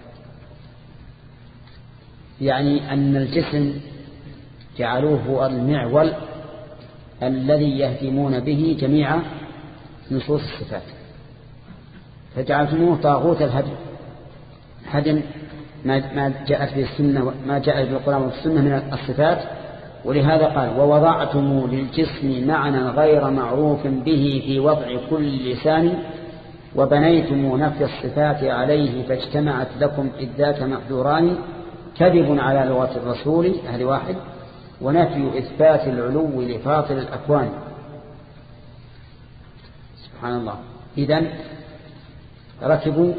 يعني أن الجسم جعلوه المعول الذي يهدمون به جميع نصوص الصفات، فجعلتموه طاغوت الهدم، هدم ما جاءت به السنة ما جاءت بالقرآن والسنة من الصفات. ولهذا قال ووضعتم للجسم معنى غير معروف به في وضع كل لسان وبنيتم نفي الصفات عليه فاجتمعت لكم إذ ذاك محذوران كذب على لغة الرسول أهل واحد ونفي إثبات العلو لفاطر الأكوان. سبحان الله. إذن ركبوا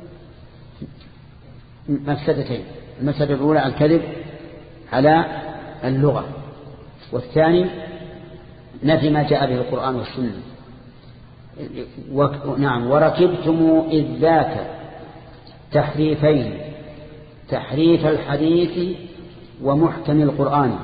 مفسدتين، المفسدة الأولى الكذب على اللغة، والثاني نفي ما جاء به القرآن والسنة. نعم وركبتم إذ ذاك تحريفين، تحريف الحديث ومحكم القرآن.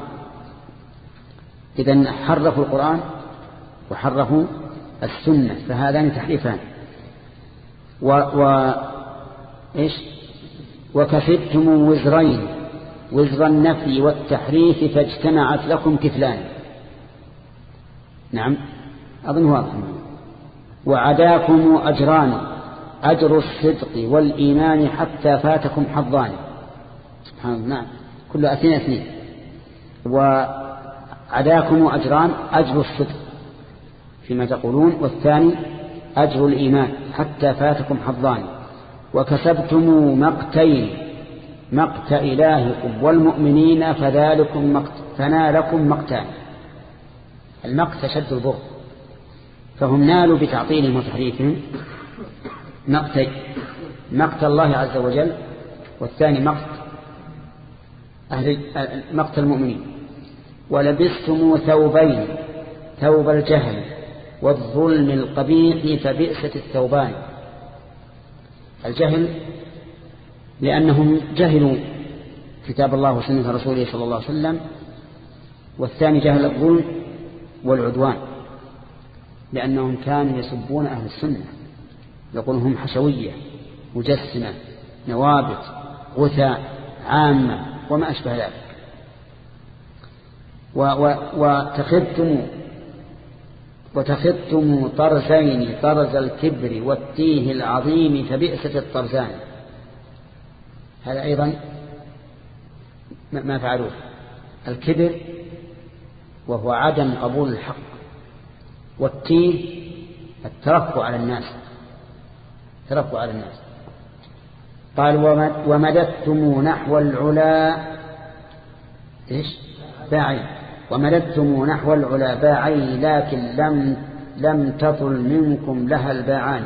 إذن حرفوا القرآن وحرفوا السنة، فهذان تحريفان. و, و... إيش وكسبتم وزرين، وزر النفي والتحريف فاجتمعت لكم كفلان. نعم أظن واضح. وعداكم أجران، أجر الصدق والإيمان حتى فاتكم حظان. سبحان الله. نعم كل اثنين اثنين. وعداكم أجران، أجر الصدق فيما تقولون، والثاني أجر الإيمان حتى فاتكم حظان. وكسبتم مقتين، مقت إلهكم والمؤمنين فذلكم مقت فنالكم مقتان. المقت شد البر، فهم نالوا بتعطيلهم وتحريفهم مقت مقت الله عز وجل، والثاني مقت أهل مقت المؤمنين. ولبستم ثوبين، ثوب الجهل والظلم القبيح فبئست الثوبان. الجهل لأنهم جهلوا كتاب الله وسنة رسوله صلى الله عليه وسلم، والثاني جهل الظلم والعدوان لأنهم كانوا يسبون أهل السنة، يقولون هم حشوية مجسمة نوابت غثاء عامة وما أشبه ذلك. وتخذتم وتخذتم طرزين، طرز الكبر والتيه العظيم فبئست الطرزان. هذا أيضا ما فعلوه، الكبر وهو عدم قبول الحق، والتيه الترفع على الناس، ترفع على الناس. قال ومددتم نحو العلا إيش باعين، ومددتم نحو العلا باعين لكن لم لم تطل منكم لها الباعان.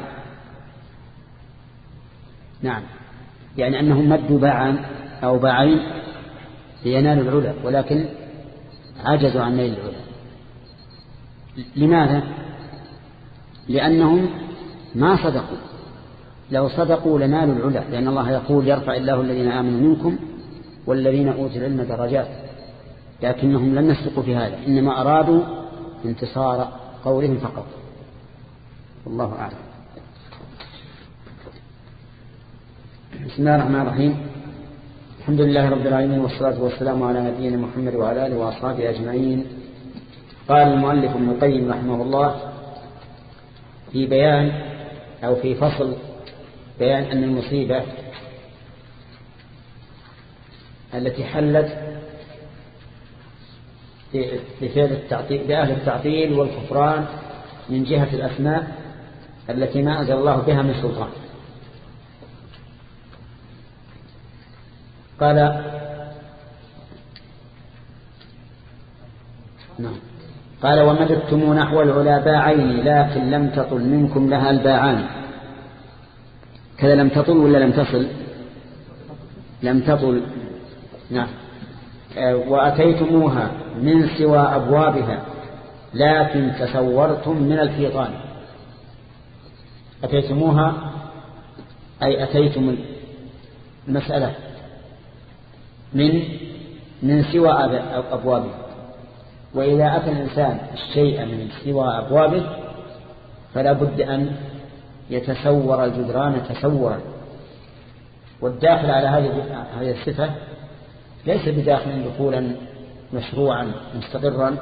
نعم يعني أنهم مدوا باعان أو باعين لينالوا العلا، ولكن عجزوا عن نيل العلا. لماذا؟ لأنهم ما صدقوا، لو صدقوا لنالوا العلا، لأن الله يقول يرفع الله الذين آمنوا منكم والذين أوتوا العلم درجات، لكنهم لم يصدقوا في هذا، إنما أرادوا انتصار قولهم فقط. والله أعلم. بسم الله الرحمن الرحيم. الحمد لله رب العالمين، والصلاة والسلام على نبينا محمد وعلى آله وأصحابه أجمعين. قال المؤلف ابن القيم رحمه الله في بيان أو في فصل بيان أن المصيبة التي حلت بفعل التعطيل بأهل التعطيل والكفران من جهة الأسماء التي ما أنزل الله بها من سلطان. قال نعم قال ومددتم نحو العلا باعين لكن لم تطل منكم لها الباعان. كذا لم تطل ولا لم تصل؟ لم تطل. نعم. وأتيتموها من سوى أبوابها لكن تصورتم من الفيضان. أتيتموها أي أتيتم المسألة من من سوى أبوابها، وإذا أتى الإنسان الشيء من سوى أبوابه فلا بد أن يتصور الجدران تصورا، والداخل على هذه الصفة ليس بداخل دخولا مشروعا مستقرا.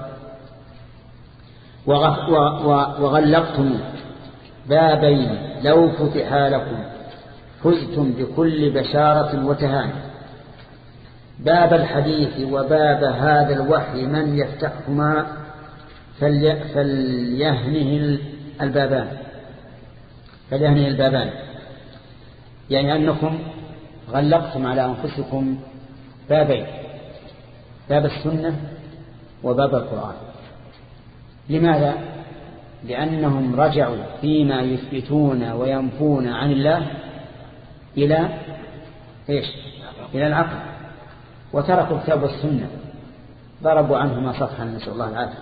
وغلقتم بابين لو فتحا لكم فزتم بكل بشارة وتهاني. باب الحديث وباب هذا الوحي من يفتحهما فلي فليهنه البابان فليهنه البابان يعني أنكم غلقتم على أنفسكم بابين، باب السنة وباب القرآن. لماذا؟ لأنهم رجعوا فيما يثبتون وينفون عن الله إلى إيش؟ إلى العقل، وتركوا الكتاب والسنة، ضربوا عنهما صفحا، نسأل الله العافية.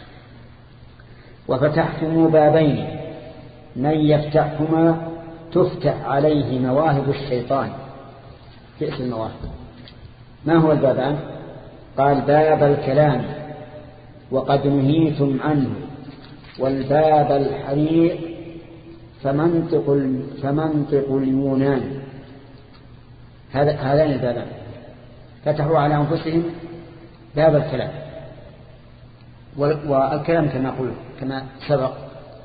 وفتحتم بابين من يفتحهما تفتح عليه مواهب الشيطان. كأس المواهب. ما هو البابان؟ قال باب الكلام وقد نهيتم عنه، والباب الحريق فمنطق فمنطق اليونان. هذان البابان فتحوا على أنفسهم باب الكلام، والكلام كما قلت كما سبق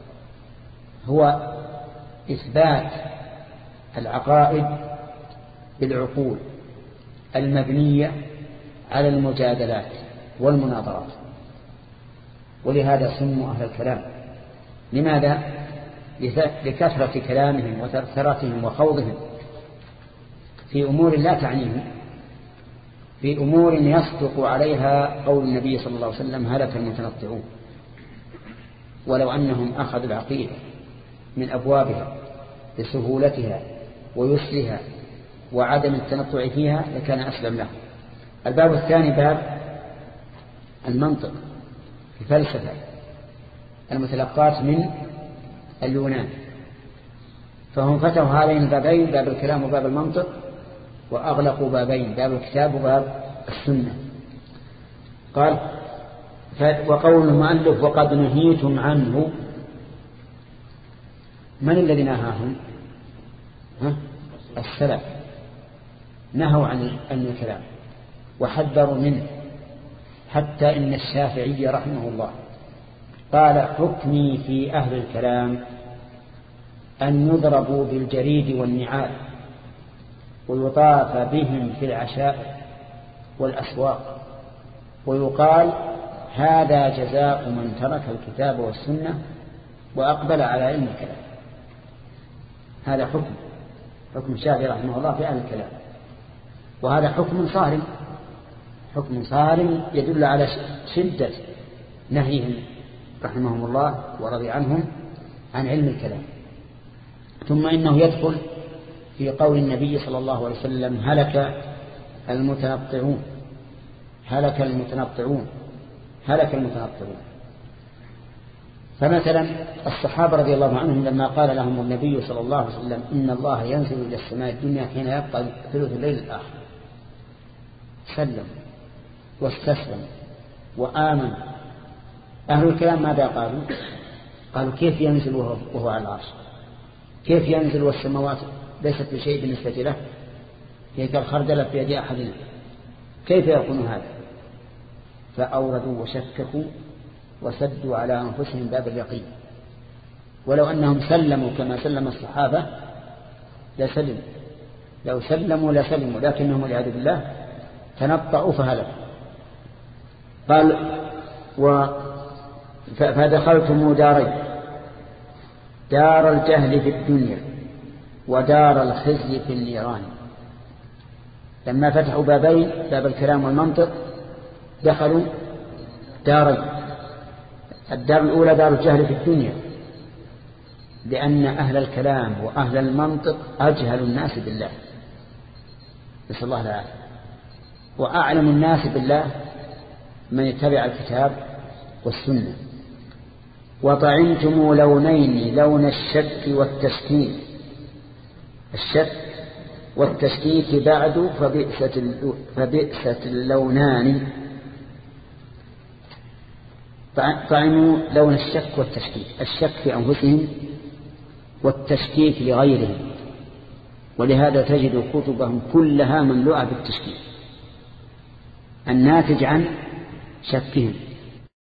هو إثبات العقائد بالعقول المبنية على المجادلات والمناظرات، ولهذا سموا أهل الكلام. لماذا؟ لكثرة كلامهم وثرثرتهم وخوضهم في أمور لا تعنيهم، في أمور يصدق عليها قول النبي صلى الله عليه وسلم هلك المتنطعون. ولو أنهم أخذوا العقيدة من أبوابها لسهولتها ويسرها وعدم التنطع فيها لكان أسلم له. الباب الثاني باب المنطق، الفلسفة المتلقات من اليونان، فهم فتحوا هذين البابين، باب الكلام وباب المنطق، وأغلقوا بابين، باب الكتاب وباب السنة. قال وقول المؤلف وقد نهيتم عنه، من الذي نهاهم؟ ها؟ السلف نهوا عن الكلام وحذروا منه، حتى إن الشافعي رحمه الله قال حكمي في أهل الكلام أن يضربوا بالجريد والنعال ويطاف بهم في العشائر والأسواق، ويقال هذا جزاء من ترك الكتاب والسنة وأقبل على علم الكلام. هذا حكم حكم الشافعي رحمه الله في أهل الكلام، وهذا حكم صارم، حكم صارم يدل على شدة نهيهم رحمهم الله ورضي عنهم عن علم الكلام. ثم إنه يدخل في قول النبي صلى الله عليه وسلم هلك المتنطعون هلك المتنطعون هلك المتنطعون. فمثلا الصحابة رضي الله عنهم لما قال لهم النبي صلى الله عليه وسلم إن الله ينزل إلى السماء الدنيا حين يبقى ثلث الليل الآخر، سلم واستسلم وآمن. أهل الكلام ماذا قالوا؟ قالوا كيف ينزل وهو على العرش؟ كيف ينزل والسماوات ليست بشيء بالنسبة له؟ هي كالخردلة في يد أحدنا، كيف يكون هذا؟ فأوردوا وشككوا وسدوا على أنفسهم باب اليقين. ولو أنهم سلموا كما سلم الصحابة لسلموا، لو سلموا لسلموا، لكنهم والعياذ بالله تنطعوا فهلكوا. قال و فدخلتم دارين، دار الجهل في الدنيا ودار الخزي في النيران. لما فتحوا بابين، باب الكلام والمنطق، دخلوا دارين. الدار الأولى دار الجهل في الدنيا، لأن أهل الكلام وأهل المنطق أجهل الناس بالله، نسأل الله العافية. وأعلم الناس بالله من يتبع الكتاب والسنة. وطعمتم لونين، لون الشك والتشكيك، الشك والتشكيك بعد فبئست اللونان. طعموا لون الشك والتشكيك، الشك في أنفسهم والتشكيك لغيرهم، ولهذا تجد كتبهم كلها مملوءة بالتشكيك الناتج عن شكهم.